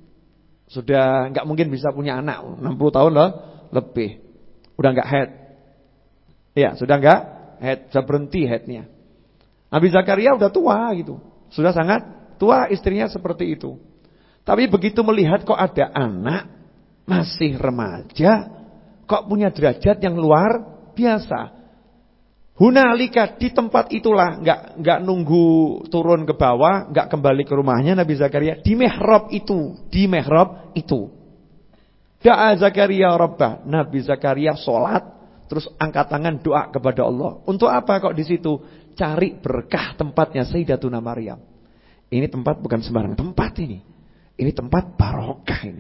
[SPEAKER 1] Sudah enggak mungkin bisa punya anak, enam puluh tahun loh lebih. Udah enggak head. Ya, sudah enggak head, sudah berhenti headnya. Nabi Zakaria udah tua gitu. Sudah sangat tua, istrinya seperti itu. Tapi begitu melihat kok ada anak masih remaja, kok punya derajat yang luar biasa. Hunalika, di tempat itulah, enggak enggak nunggu turun ke bawah, enggak kembali ke rumahnya Nabi Zakaria, di mihrab itu, di mihrab itu. Da'a Zakaria rabbah, Nabi Zakaria salat, terus angkat tangan doa kepada Allah. Untuk apa kok di situ? Cari berkah tempatnya Sayyidatuna Maryam. Ini tempat bukan sembarang tempat ini. Ini tempat barokah ini.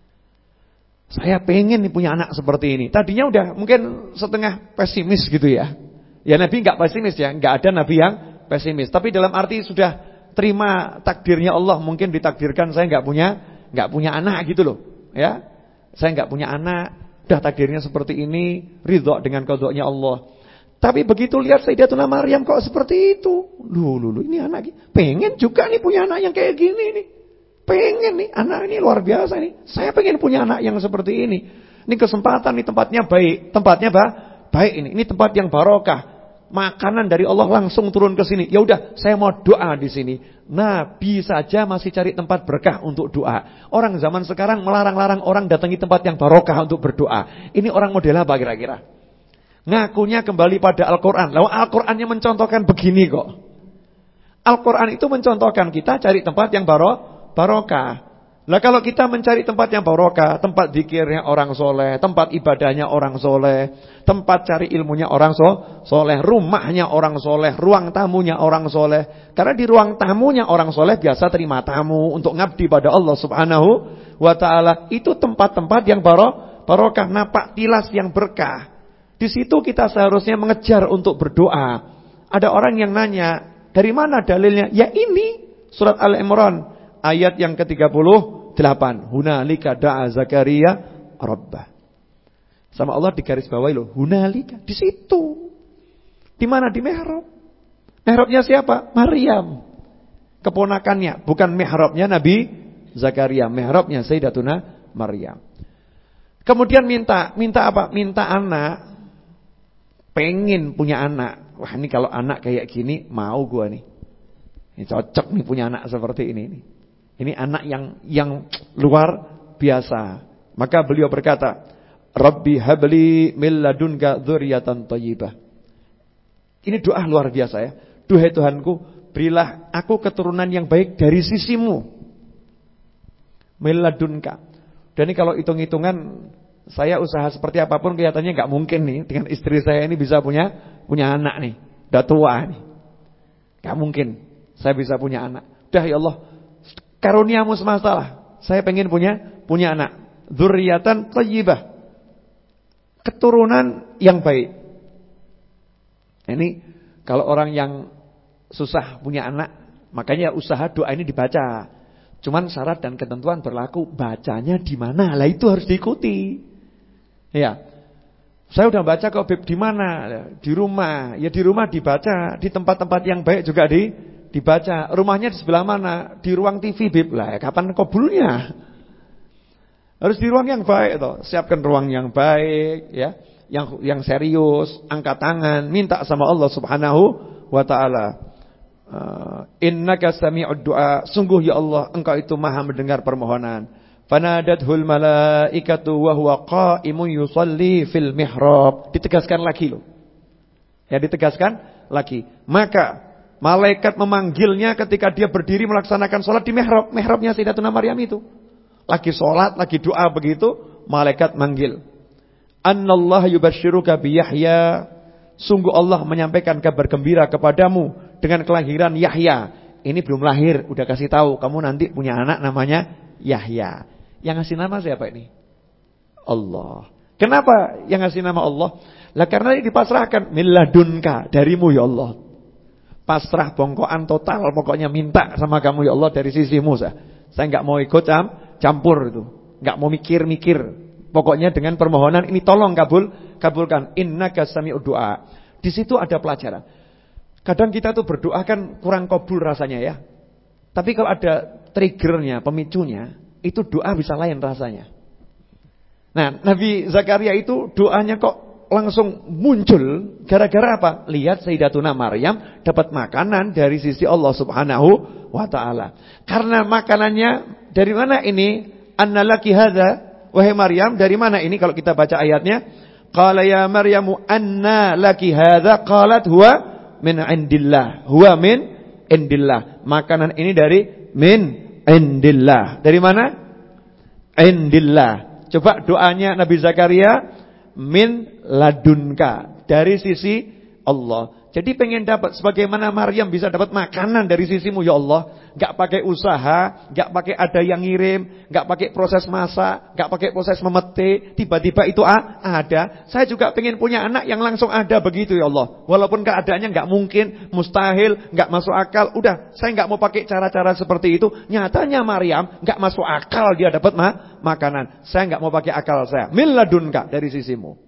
[SPEAKER 1] Saya pengen nih punya anak seperti ini. Tadinya udah mungkin setengah pesimis gitu ya. Ya Nabi enggak pesimis ya, enggak ada Nabi yang pesimis. Tapi dalam arti sudah terima takdirnya Allah, mungkin ditakdirkan saya enggak punya enggak punya anak gitu loh, ya. Saya enggak punya anak, udah takdirnya seperti ini, ridho dengan qadanya Allah. Tapi begitu lihat Sayyidatuna Maryam kok seperti itu. Loh, loh, loh ini anak pengen juga nih punya anak yang kayak gini nih. Pengen nih, anak ini luar biasa nih. Saya pengen punya anak yang seperti ini. Ini kesempatan nih, tempatnya baik. Tempatnya bah, baik ini. Ini tempat yang barokah. Makanan dari Allah langsung turun ke sini. Ya udah, saya mau doa di sini. Nabi saja masih cari tempat berkah untuk doa. Orang zaman sekarang melarang-larang orang datangi tempat yang barokah untuk berdoa. Ini orang model apa kira-kira? Ngakunya kembali pada Al-Quran. Lalu Al-Qurannya mencontohkan begini kok. Al-Quran itu mencontohkan kita cari tempat yang barokah. Barokah. Lah kalau kita mencari tempat yang barokah, tempat zikirnya orang soleh, tempat ibadahnya orang soleh, tempat cari ilmunya orang so, soleh, rumahnya orang soleh, ruang tamunya orang soleh. Karena di ruang tamunya orang soleh biasa terima tamu untuk ngabdi pada Allah Subhanahu wa ta'ala. Itu tempat-tempat yang baro, barokah, napak tilas yang berkah. Di situ kita seharusnya mengejar untuk berdoa. Ada orang yang nanya, dari mana dalilnya? Ya ini, surat Al-Imran. Ayat yang ke tiga puluh delapan. Hunalika da'a Zakaria Rabbah. Sama Allah digarisbawahi loh. Hunalika. Di situ. Di mana? Di mihrab. Mihrabnya siapa? Maryam. Keponakannya. Bukan mihrabnya Nabi Zakaria. Mihrabnya Sayyidatuna Maryam. Kemudian minta. Minta apa? Minta anak. Pengen punya anak. Wah ini kalau anak kayak gini mau gua nih. Ini cocok nih punya anak seperti ini nih. Ini anak yang yang luar biasa. Maka beliau berkata, Rabbi habli min ladunka dzurriatan thayyibah. Ini doa luar biasa ya. Duhai Tuhanku, berilah aku keturunan yang baik dari sisimu. Min ladunka. Dan ini kalau hitung-hitungan, saya usaha seperti apapun kelihatannya nggak mungkin nih dengan istri saya ini bisa punya punya anak nih. Udah tua nih. Nggak mungkin saya bisa punya anak. Udah ya Allah, karuniamu semesta lah. Saya pengen punya punya anak. Dzurriatan thayyibah. Keturunan yang baik. Ini kalau orang yang susah punya anak, makanya usaha doa ini dibaca. Cuman syarat dan ketentuan berlaku, bacanya di mana? Lah itu harus diikuti. Ya. Saya udah baca kok Beb, di mana? Di rumah. Ya di rumah dibaca, di tempat-tempat yang baik juga di dibaca. Rumahnya di sebelah mana? Di ruang T V, Beb. Lah, kapan kabulnya? Harus di ruang yang baik toh. Siapkan ruang yang baik ya, yang yang serius, angkat tangan, minta sama Allah Subhanahu wa taala. Uh, innaka sami'ud du'a. Sungguh ya Allah, Engkau itu Maha mendengar permohonan. Fanadathul malaikatu wa huwa qa'imun yusalli fil mihrab. Ditegaskan lagi loh. Ya ditegaskan lagi. Maka malaikat memanggilnya ketika dia berdiri melaksanakan sholat di mihrab. Mihrabnya Sayyidatuna Maryam itu. Lagi sholat, lagi doa begitu, malaikat manggil. Annallahu yubashshiruka bi Yahya. Sungguh Allah menyampaikan kabar gembira kepadamu dengan kelahiran Yahya. Ini belum lahir, udah kasih tahu kamu nanti punya anak namanya Yahya. Yang ngasih nama siapa ini? Allah. Kenapa yang ngasih nama Allah? Lah karena ini dipasrahkan milladunka, darimu ya Allah. Pasrah bongkoan total, pokoknya minta sama kamu ya Allah dari sisimu. Saya saya enggak mau ikut cam, campur itu. Enggak mau mikir-mikir. Pokoknya dengan permohonan ini tolong kabul, kabulkan. Innaka sami'ud du'a. Di situ ada pelajaran. Kadang kita tuh berdoa kan kurang kabul rasanya ya. Tapi kalau ada triggernya, pemicunya, itu doa bisa lain rasanya. Nah, Nabi Zakaria itu doanya kok langsung muncul gara-gara apa? Lihat Sayyidatuna Maryam dapat makanan dari sisi Allah Subhanahu wa taala. Karena makanannya dari mana ini? Annalaki hadza? Wahai Maryam, dari mana ini kalau kita baca ayatnya? Qala ya Maryamu anna laki hadza? Qalat huwa min indillah. Huwa min indillah. Makanan ini dari min indillah. Dari mana? Indillah. Coba doanya Nabi Zakaria, min ladunka, dari sisi Allah. Jadi pengen dapat sebagaimana Maryam bisa dapat makanan dari sisimu ya Allah. Gak pakai usaha, gak pakai ada yang ngirim, gak pakai proses masak, gak pakai proses memetik, tiba-tiba itu ah, ada. Saya juga pengen punya anak yang langsung ada begitu ya Allah. Walaupun keadaannya gak mungkin, mustahil, gak masuk akal. Udah, saya gak mau pakai cara-cara seperti itu. Nyatanya Maryam gak masuk akal dia dapat ma makanan. Saya gak mau pakai akal saya. Min ladunka, dari sisimu.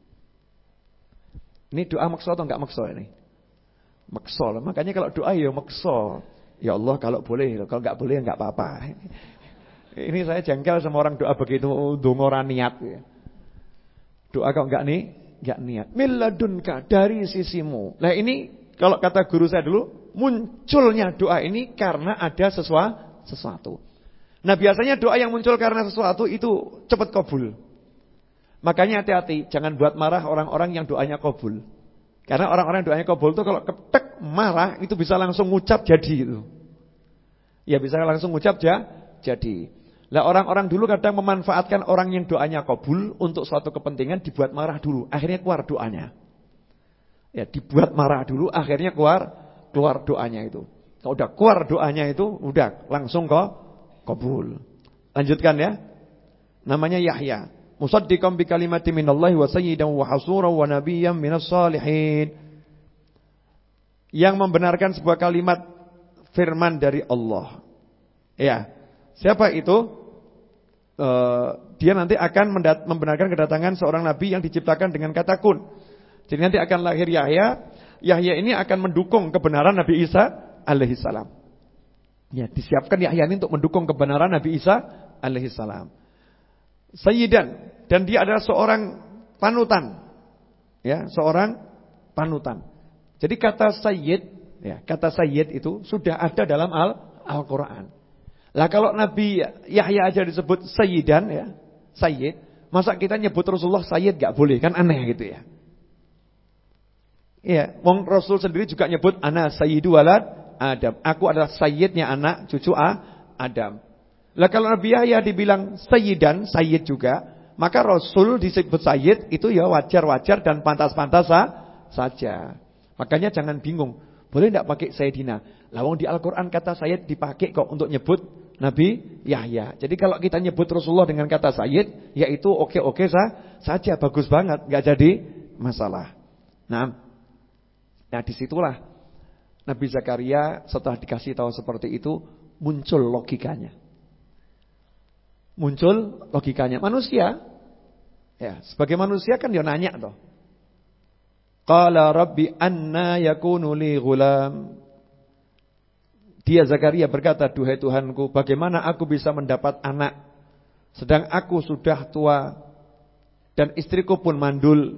[SPEAKER 1] Ini doa makso atau enggak makso ini? Makso. Makanya kalau doa ya makso. Ya Allah kalau boleh, kalau enggak boleh enggak apa-apa. Ini saya jengkel sama orang doa begitu ndonga ora niat ya. Doa kok enggak nih? Enggak niat. Milladunka, dari sisimu. Nah ini kalau kata guru saya dulu, munculnya doa ini karena ada sesuatu. Nah biasanya doa yang muncul karena sesuatu itu cepat kabul. Makanya hati-hati, jangan buat marah orang-orang yang doanya kabul. Karena orang-orang yang doanya kabul itu kalau ketek marah itu bisa langsung ngucap jadi itu. Ya bisa langsung ngucap ja, jadi. Lah orang-orang dulu kadang memanfaatkan orang yang doanya kabul untuk suatu kepentingan, dibuat marah dulu, akhirnya keluar doanya. Ya, dibuat marah dulu, akhirnya keluar keluar doanya itu. Kalau udah keluar doanya itu, udah langsung kok kabul. Lanjutkan ya. Namanya Yahya. Musaddiqan bi kalimati minallahi wa sayyidan wa hasuran wa nabiyyan minas salihin. Yang membenarkan sebuah kalimat firman dari Allah. Ya. Siapa itu? Uh, dia nanti akan mendat- membenarkan kedatangan seorang nabi yang diciptakan dengan kata kun. Jadi nanti akan lahir Yahya. Yahya ini akan mendukung kebenaran Nabi Isa alaihissalam. Ya, disiapkan Yahya ini untuk mendukung kebenaran Nabi Isa alaihissalam. Sayyidan, dan dia adalah seorang panutan. Ya, seorang panutan. Jadi kata sayyid, ya, kata sayyid itu sudah ada dalam Al Al-Qur'an. Lah kalau Nabi Yahya aja disebut sayyidan ya, sayyid, masa kita nyebut Rasulullah sayyid enggak boleh, kan aneh gitu ya. Iya, wong Rasul sendiri juga nyebut ana sayyidu walad Adam. Aku adalah sayyidnya anak cucu A Adam. Lah kalau Nabi Yahya dibilang sayyidan, sayyid juga, maka Rasul disebut sayyid itu ya wajar-wajar dan pantas-pantas saja. Makanya jangan bingung, boleh enggak pakai sayyidina? Lah wong di Al-Qur'an kata sayyid dipakai kok untuk nyebut Nabi Yahya. Jadi kalau kita nyebut Rasulullah dengan kata sayyid, yaitu oke-oke sah, saja, bagus banget, enggak jadi masalah. Nah, nah disitulah Nabi Zakaria setelah dikasih tahu seperti itu muncul logikanya. Muncul logikanya. Manusia, ya sebagai manusia kan dia nanya toh. Qala rabbi anna yakunu li ghulam. Dia Zakaria berkata, duhai Tuhanku, bagaimana aku bisa mendapat anak sedang aku sudah tua dan istriku pun mandul.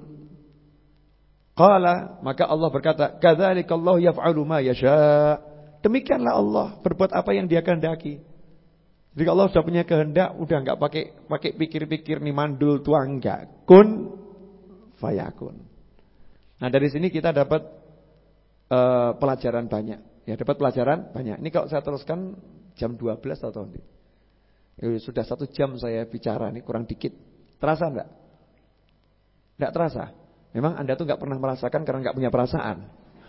[SPEAKER 1] Qala, maka Allah berkata, kadzalikallahu yaf'alu ma yasha. Demikianlah Allah berbuat apa yang Dia kehendaki. Jadi Allah sudah punya kehendak, udah enggak pakai pakai pikir-pikir nih mandul tua enggak. Kun fayakun. Nah, dari sini kita dapat uh, pelajaran banyak. Ya, dapat pelajaran banyak. Ini kalau saya teruskan jam dua belas atau nanti. Ya, sudah satu jam saya bicara nih, kurang dikit. Terasa enggak? Enggak terasa. Memang Anda tuh enggak pernah merasakan karena enggak punya perasaan.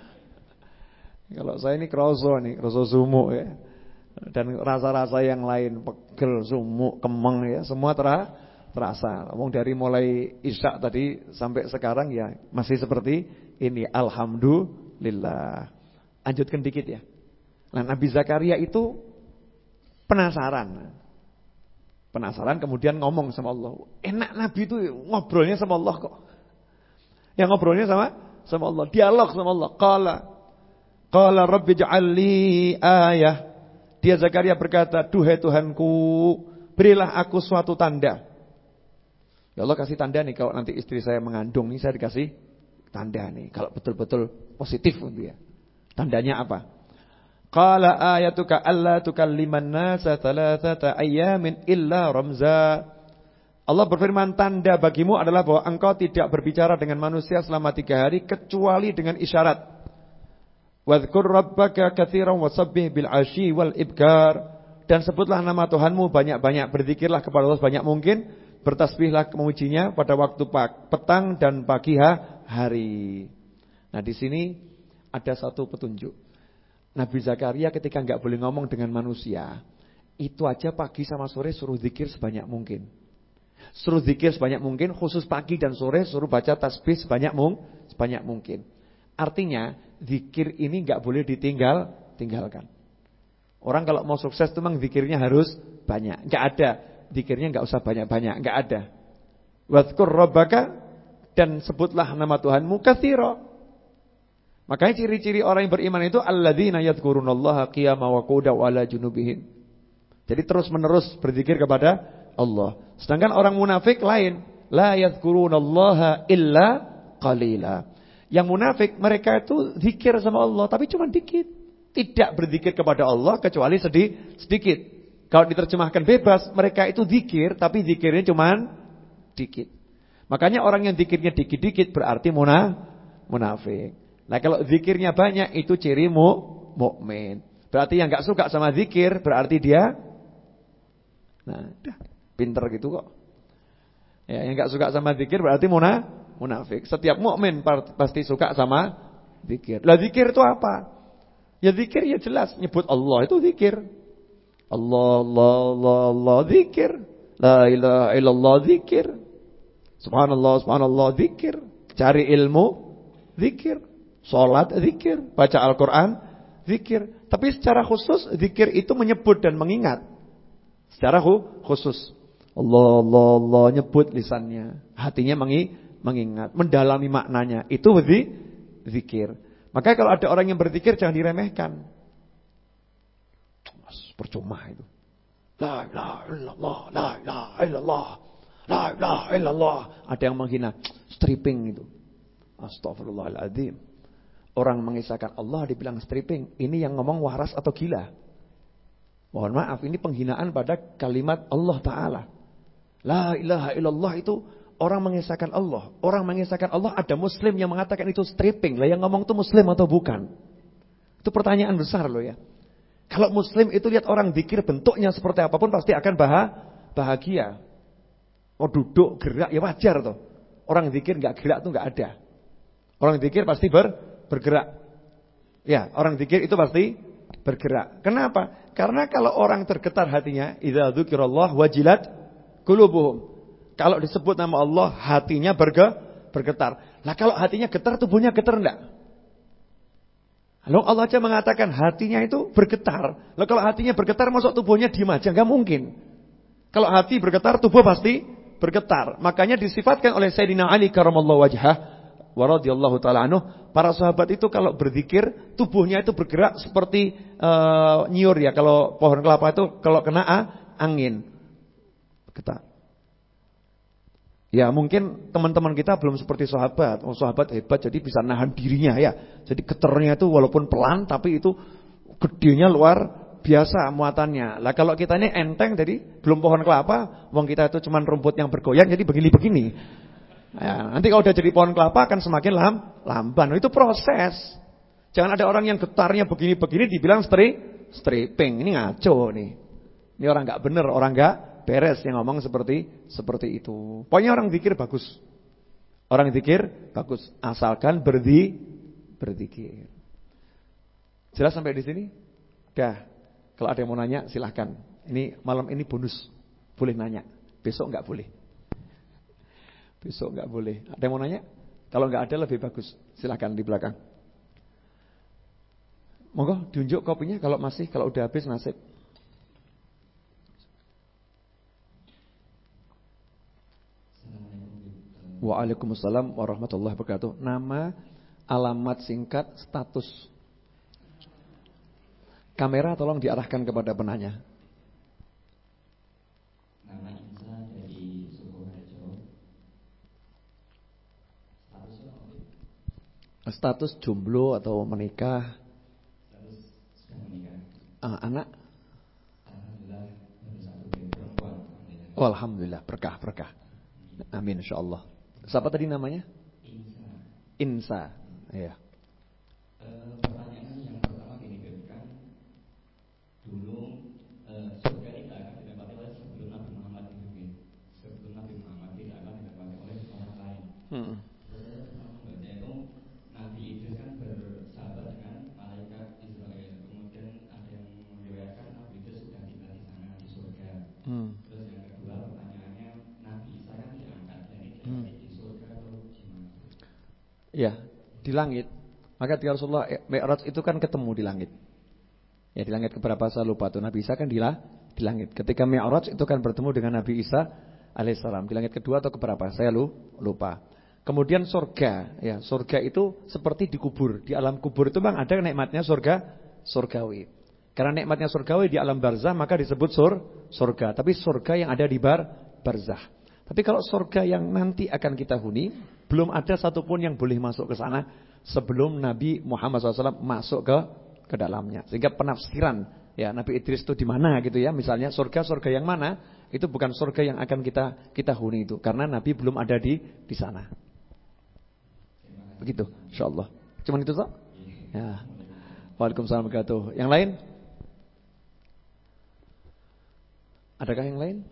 [SPEAKER 1] Kalau saya ini kroso nih, kroso sumuk ya. Dan rasa-rasa yang lain, pegel, sumuk, kemeng ya, semua terasa. terasa. Ngomong dari mulai Isya tadi sampai sekarang ya masih seperti ini. Alhamdulillah. Lanjutkan dikit ya. Nah, Nabi Zakaria itu penasaran. Penasaran kemudian ngomong sama Allah. Enak Nabi itu ngobrolnya sama Allah kok. Yang ngobrolnya sama sama Allah, dialog sama Allah. Qala Qala rabbi ij'al li ayah. Dia Zakaria berkata, duhai Tuhanku, berilah aku suatu tanda. Ya Allah kasih tanda nih kalau nanti istri saya mengandung nih, saya dikasih tanda nih kalau betul-betul positif gitu ya. Tandanya apa? Qala ayatuka alla tukalliman nasa thalathata ayyamin illa ramza. Allah berfirman, tanda bagimu adalah bahwa engkau tidak berbicara dengan manusia selama tiga hari kecuali dengan isyarat. Wadhkur rabbaka katsiran wasabbih bil asyi wal ibkar. Dan sebutlah nama Tuhanmu banyak-banyak, berzikirlah kepada Allah banyak mungkin, bertasbihlah memujinya pada waktu petang dan pagi hari. Nah, di sini ada satu petunjuk. Nabi Zakaria ketika enggak boleh ngomong dengan manusia, itu aja pagi sama sore suruh zikir sebanyak mungkin. Suruh zikir sebanyak mungkin, khusus pagi dan sore suruh baca tasbih sebanyak mung, sebanyak mungkin. Artinya zikir ini enggak boleh ditinggal, tinggalkan. Orang kalau mau sukses itu memang zikirnya harus banyak. Enggak ada zikirnya enggak usah banyak-banyak, enggak ada. Wadhkur rabbaka, dan sebutlah nama Tuhanmu katsira. Makanya ciri-ciri orang yang beriman itu alladzina yadhkurunallaha qiyaman wa qu'udan wa ala junubihim. Jadi terus-menerus berzikir kepada Allah. Sedangkan orang munafik lain, la yadhkurunallaha illa qalila. Yang munafik mereka itu zikir sama Allah tapi cuma dikit. Tidak berzikir kepada Allah kecuali sedih, sedikit. Kalau diterjemahkan bebas, mereka itu zikir tapi zikirnya cuma dikit. Makanya orang yang zikirnya dikit-dikit berarti muna, munafik. Nah, kalau zikirnya banyak itu ciri mu, mukmin. Berarti yang enggak suka sama zikir berarti dia Nah, dah pinter gitu kok. Ya, yang enggak suka sama zikir berarti muna, munafik. Setiap mukmin pasti suka sama zikir. Lah zikir itu apa? Ya zikir ya jelas nyebut Allah itu zikir. Allah Allah Allah Allah zikir. La ilaha illallah zikir. Subhanallah subhanallah zikir. Cari ilmu zikir. Salat zikir, baca Al-Qur'an zikir. Tapi secara khusus zikir itu menyebut dan mengingat. Secara khusus Allah Allah Allah nyebut lisannya, hatinya mengi, mengingat, mendalami maknanya. Itu zikir. Makanya kalau ada orang yang berzikir jangan diremehkan. Percuma itu. La ilaha illallah, la ilaha illallah, la ilaha illallah. Ada yang menghina, stripping itu. Astagfirullahaladzim. Orang mengisahkan Allah dibilang stripping. Ini yang ngomong waras atau gila? Mohon maaf, ini penghinaan pada kalimat Allah Ta'ala. La ilaha illallah itu orang mengisahkan Allah. Orang mengisahkan Allah, ada muslim yang mengatakan itu stripping. Lah yang ngomong itu muslim atau bukan? Itu pertanyaan besar loh ya. Kalau muslim itu lihat orang zikir bentuknya seperti apapun pasti akan bahagia. Oh duduk, gerak ya wajar tuh. Orang zikir enggak gerak tuh enggak ada. Orang zikir pasti ber, bergerak. Ya, orang zikir itu pasti bergerak. Kenapa? Karena kalau orang tergetar hatinya, idza dzukirallah wajilat qulubuhum. Kalau disebut nama Allah, hatinya berge, bergetar. Nah, kalau hatinya getar, tubuhnya getar enggak? Lalu Allah aja mengatakan hatinya itu bergetar. Lalu kalau hatinya bergetar, masuk tubuhnya diam aja? Enggak mungkin. Kalau hati bergetar, tubuh pasti bergetar. Makanya disifatkan oleh Sayyidina Ali karamallahu wajhah wa radhiyallahu taala anhu, para sahabat itu kalau berzikir, tubuhnya itu bergerak seperti uh, nyiur ya. Kalau pohon kelapa itu kalau kena angin bergetar. Ya mungkin teman-teman kita belum seperti sahabat. Oh, sahabat hebat jadi bisa nahan dirinya ya. Jadi getarnya itu walaupun pelan tapi itu gedenya luar biasa muatannya. Lah kalau kita ini enteng jadi belum pohon kelapa, wong kita itu cuma rumput yang bergoyang jadi begini-begini. Ya, nanti kalau udah jadi pohon kelapa akan semakin lam, lamban. Itu proses. Jangan ada orang yang getarnya begini-begini dibilang stri, stripping. Ini ngaco nih. Ini orang enggak benar, orang enggak beres yang ngomong seperti seperti itu. Pokoknya orang zikir bagus. Orang zikir bagus asalkan berdi berzikir. Jelas sampai di sini? Dah. Kalau ada yang mau nanya silahkan. Ini malam ini bonus. Boleh nanya. Besok enggak boleh. Besok enggak boleh. Ada yang mau nanya? Kalau enggak ada lebih bagus. Silahkan di belakang. Monggo diunjuk kopinya kalau masih, kalau udah habis nasib. Waalaikumsalam warahmatullahi wabarakatuh. Nama, alamat singkat, status. Kamera tolong diarahkan kepada penanya.
[SPEAKER 2] Nama Insa dari Sukoharjo. Status
[SPEAKER 1] Status jomblo atau menikah?
[SPEAKER 2] Status sudah menikah.
[SPEAKER 1] Ah, anak?
[SPEAKER 2] Alhamdulillah baru satu perempuan.
[SPEAKER 1] Oh, alhamdulillah berkah berkah. Amin insyaallah. Siapa tadi namanya?
[SPEAKER 2] Insa.
[SPEAKER 1] Insa. Iya.
[SPEAKER 2] E, pertanyaan yang pertama gini, kan dulu e, surga tidak akan didapati oleh sebelum Nabi Muhammad hidup. Sebelum Nabi Muhammad tidak akan didapati oleh orang lain. Hmm. Terus membaca itu Nabi Idris kan bersahabat dengan malaikat Israel. Kemudian ada yang meriwayatkan Nabi Idris sudah tinggal di sana di surga. Hmm. Terus yang kedua pertanyaannya, Nabi Isa kan diangkat jadi hmm.
[SPEAKER 1] Ya, di langit. Maka di Rasulullah Mi'raj itu kan ketemu di langit. Ya, di langit keberapa saya lupa tuh. Nabi Isa kan di, di langit. Ketika Mi'raj itu kan bertemu dengan Nabi Isa alaihissalam. Di langit kedua atau keberapa saya lupa. Kemudian surga. Ya, surga itu seperti di kubur. Di alam kubur itu Bang ada nikmatnya surga surgawi. Karena nikmatnya surgawi di alam barzah maka disebut sur, surga. Tapi surga yang ada di bar barzah. Tapi kalau surga yang nanti akan kita huni, belum ada satupun yang boleh masuk ke sana sebelum Nabi Muhammad shallallahu alaihi wasallam masuk ke ke dalamnya. Sehingga penafsiran ya Nabi Idris itu di mana gitu ya, misalnya surga-surga yang mana, itu bukan surga yang akan kita kita huni itu, karena Nabi belum ada di di sana. Begitu, insyaallah. Cuman itu toh? Ya. Waalaikumsalam warahmatullahi wabarakatuh. Yang lain? Adakah yang lain?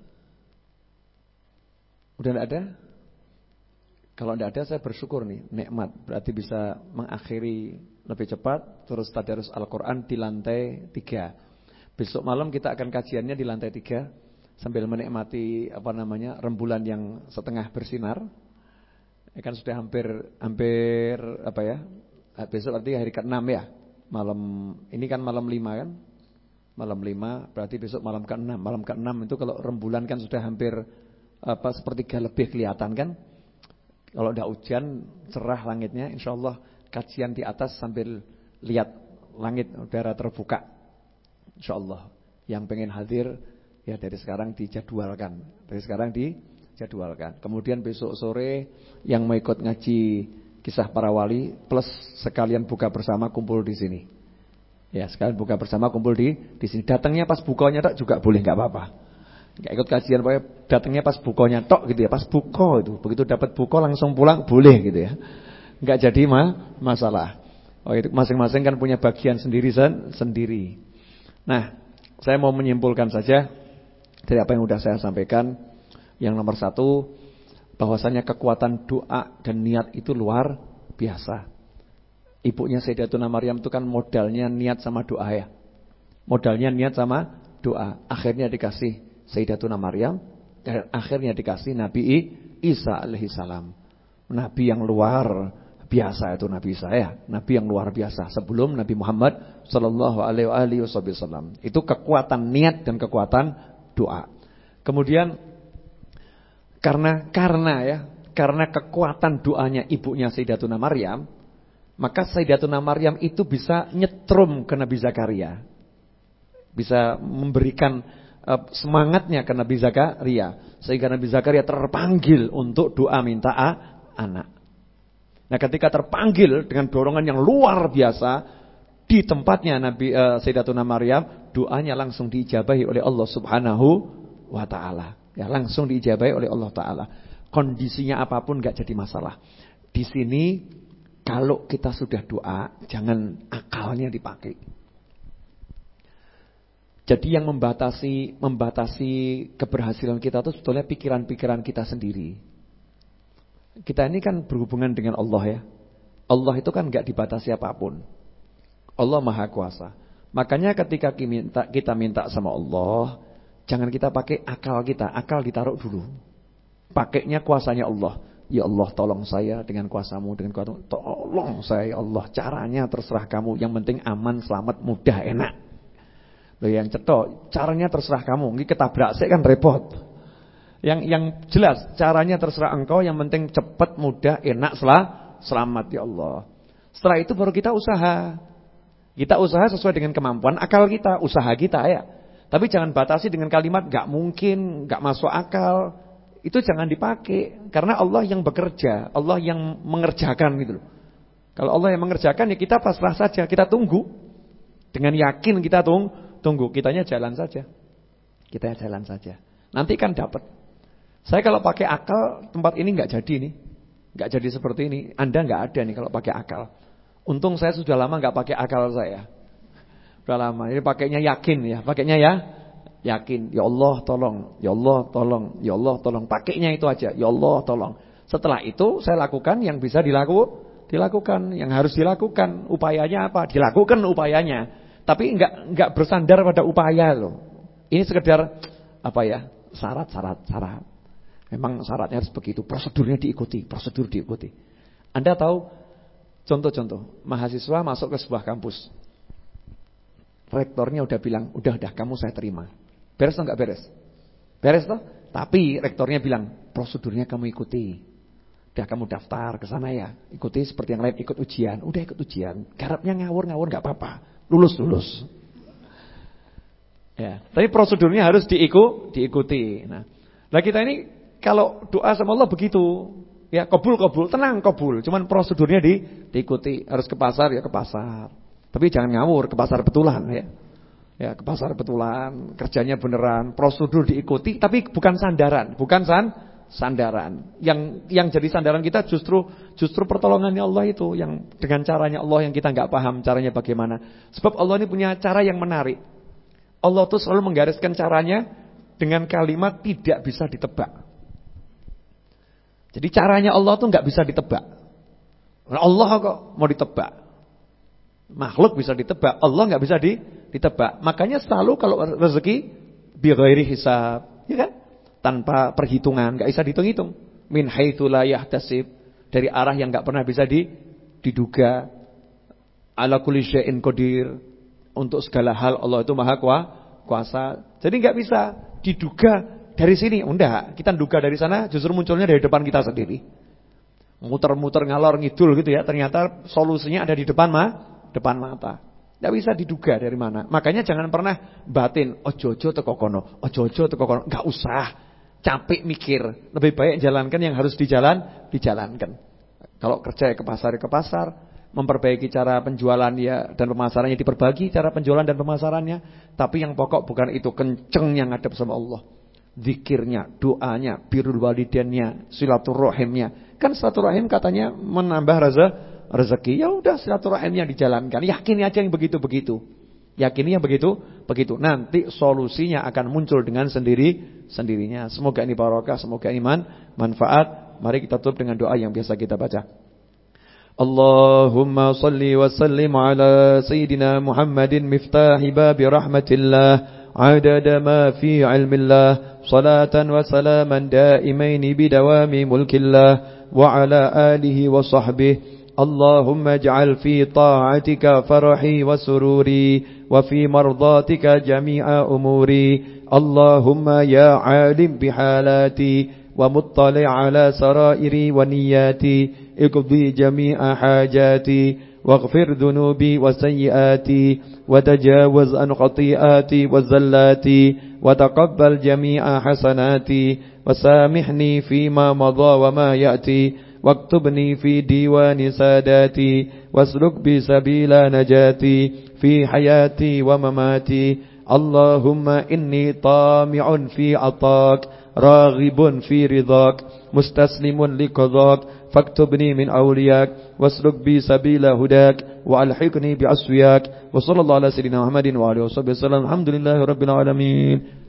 [SPEAKER 1] Udah tidak ada? Kalau tidak ada saya bersyukur nih, nikmat. Berarti bisa mengakhiri lebih cepat. Terus tadarus Al-Quran di lantai tiga. Besok malam kita akan kajiannya di lantai tiga. Sambil menikmati apa namanya rembulan yang setengah bersinar. Ya kan sudah hampir hampir apa ya? Besok berarti hari keenam ya. Malam ini kan malam lima kan? Malam lima berarti besok malam keenam. Malam keenam itu kalau rembulan kan sudah hampir apa sepertiga lebih kelihatan kan? Kalau tidak hujan cerah langitnya, insyaallah kajian di atas sambil lihat langit udara terbuka. Insyaallah. Yang pengen hadir ya dari sekarang dijadwalkan. Dari sekarang dijadwalkan. Kemudian besok sore yang mau ikut ngaji kisah para wali plus sekalian buka bersama kumpul di sini. Ya, sekalian buka bersama kumpul di di sini. Datangnya pas bukanya tak juga boleh, enggak apa-apa. Enggak ikut kajian pokoknya datangnya pas bukanya tok gitu ya. Pas buka itu, begitu dapat buka langsung pulang boleh gitu ya. Enggak jadi mah masalah. Oh, itu masing-masing kan punya bagian sendiri sendiri. Nah, saya mau menyimpulkan saja dari apa yang sudah saya sampaikan. Yang nomor satu, bahwasanya kekuatan doa dan niat itu luar biasa. Ibunya Sayyidatuna Maryam itu kan modalnya niat sama doa ya. Modalnya niat sama doa. Akhirnya dikasih Sayyidatuna Maryam, dan akhirnya dikasih Nabi Isa alaihi salam. Nabi yang luar biasa itu Nabi Isa ya. Nabi yang luar biasa sebelum Nabi Muhammad sallallahu alaihi wasallam. Itu kekuatan niat dan kekuatan doa. Kemudian karena karena ya, karena kekuatan doanya ibunya Sayyidatuna Maryam, maka Sayyidatuna Maryam itu bisa nyetrum ke Nabi Zakaria. Bisa memberikan semangatnya ke Nabi Zakaria, sehingga Nabi Zakaria terpanggil untuk doa minta anak. Nah, ketika terpanggil dengan dorongan yang luar biasa di tempatnya Nabi uh, Sayyidatuna Maryam, doanya langsung diijabahi oleh Allah Subhanahu wa taala. Ya, langsung diijabahi oleh Allah taala. Kondisinya apapun enggak jadi masalah. Di sini kalau kita sudah doa, jangan akalnya dipakai. Jadi yang membatasi membatasi keberhasilan kita itu sebetulnya pikiran-pikiran kita sendiri. Kita ini kan berhubungan dengan Allah ya. Allah itu kan enggak dibatasi apapun. Allah Maha Kuasa. Makanya ketika kita minta, kita minta sama Allah, jangan kita pakai akal kita. Akal ditaruh dulu. Pakainya kuasanya Allah. Ya Allah, tolong saya dengan kuasamu, dengan kuasamu. Tolong saya ya Allah. Caranya terserah kamu. Yang penting aman, selamat, mudah, enak. Loh, yang cetok, caranya terserah kamu. Ini ketabrak saya kan repot. Yang yang jelas, caranya terserah engkau. Yang penting cepat, mudah, enak, selah, selamat ya Allah. Setelah itu baru kita usaha. Kita usaha sesuai dengan kemampuan akal kita, usaha kita ya. Tapi jangan batasi dengan kalimat gak mungkin, gak masuk akal. Itu jangan dipakai. Karena Allah yang bekerja, Allah yang mengerjakan gitu loh. Kalau Allah yang mengerjakan ya kita pasrah saja, kita tunggu. Dengan yakin kita tunggu. Tunggu, kitanya jalan saja. Kita jalan saja. Nanti kan dapat. Saya kalau pakai akal tempat ini enggak jadi nih. Enggak jadi seperti ini. Anda enggak ada nih kalau pakai akal. Untung saya sudah lama enggak pakai akal saya. Sudah lama. Ini pakainya yakin ya. Pakainya ya yakin. Ya Allah tolong. Ya Allah tolong. Ya Allah tolong. Pakainya itu aja. Ya Allah tolong. Setelah itu saya lakukan yang bisa dilaku, dilakukan, yang harus dilakukan. Upayanya apa? Dilakukan upayanya. Tapi enggak enggak bersandar pada upaya loh. Ini sekedar apa ya? Syarat-syarat, syarat. Memang syaratnya harus begitu, prosedurnya diikuti, prosedur diikuti. Anda tahu contoh-contoh, mahasiswa masuk ke sebuah kampus. Rektornya udah bilang, "Udah, udah kamu saya terima." Beres atau enggak beres? Beres toh? Tapi rektornya bilang, "Prosedurnya kamu ikuti." Udah kamu daftar ke sana ya, ikuti seperti yang lain, ikut ujian. Udah ikut ujian. Garapnya ngawur-ngawur enggak apa-apa. Lulus-lulus. Ya, tapi prosedurnya harus diiku, diikuti. Nah, lah kita ini kalau doa sama Allah begitu, ya kabul-kabul, tenang kabul. Cuman prosedurnya di, diikuti. Harus ke pasar ya ke pasar. Tapi jangan ngawur, ke pasar betulan ya. Ya, ke pasar betulan, kerjanya beneran, prosedur diikuti, tapi bukan sandaran, bukan san sandaran. Yang yang jadi sandaran kita justru justru pertolongannya Allah itu, yang dengan caranya Allah yang kita nggak paham caranya bagaimana. Sebab Allah ini punya cara yang menarik. Allah tuh selalu menggariskan caranya dengan kalimat tidak bisa ditebak. Jadi caranya Allah tuh nggak bisa ditebak. Allah kok mau ditebak? Makhluk bisa ditebak, Allah nggak bisa ditebak. Makanya selalu kalau rezeki bi ghairi hisab, ya kan? Tanpa perhitungan, nggak bisa dihitung-hitung. Min haitsu la yahtasib, dari arah yang nggak pernah bisa di, diduga. Ala kulli syai'in qadir, untuk segala hal Allah itu maha kuasa. Jadi nggak bisa diduga dari sini. Enggak, kita duga dari sana justru munculnya dari depan kita sendiri. Muter-muter ngalor ngidul gitu ya, ternyata solusinya ada di depan mah, depan mata. Enggak bisa diduga dari mana. Makanya jangan pernah batin, ojo-ojo teko kono, ojo-ojo teko kono, enggak usah. Capek mikir, lebih baik jalankan yang harus dijalan, dijalankan. Kalau kerja ke pasar ke pasar, memperbaiki cara penjualan ya dan pemasarannya diperbagi cara penjualan dan pemasarannya. Tapi yang pokok bukan itu, kenceng yang ngadep sama Allah. Zikirnya, doanya, birrul walidainnya, silaturahimnya. Kan silaturahim katanya menambah rezeki. Ya udah silaturahimnya dijalankan. Yakini aja yang begitu-begitu. Yakini yang begitu, begitu. Nanti solusinya akan muncul dengan sendiri sendirinya. Semoga ini barokah, semoga iman, manfaat. Mari kita tutup dengan doa yang biasa kita baca. Allahumma salli wa sallim ala sayyidina Muhammadin miftahi babi rahmatillah. عدد ما في علم الله صلاة وسلاما دائمين بدوام ملك الله وعلى آله وصحبه اللهم اجعل في طاعتك فرحي وسروري وفي مرضاتك جميع أموري اللهم يا عالم بحالاتي ومطلع على سرائري ونياتي اقضي جميع حاجاتي واغفر ذنوبي وسيئاتي وتجاوز عن خطيئاتي وزلاتي وتقبل جميع حسناتي وسامحني فيما مضى وما يأتي واكتبني في ديوان ساداتي واسلك بي سبيل نجاتي في حياتي ومماتي اللهم إني طامع في عطاك راغب في رضاك مستسلم لقضاك فاكتبني من أولياك واسلك بي سبيل هداك وألحقني بأسوياك وصلى الله على سيدنا محمد وعلى آله وصحبه وسلم الحمد لله رب العالمين.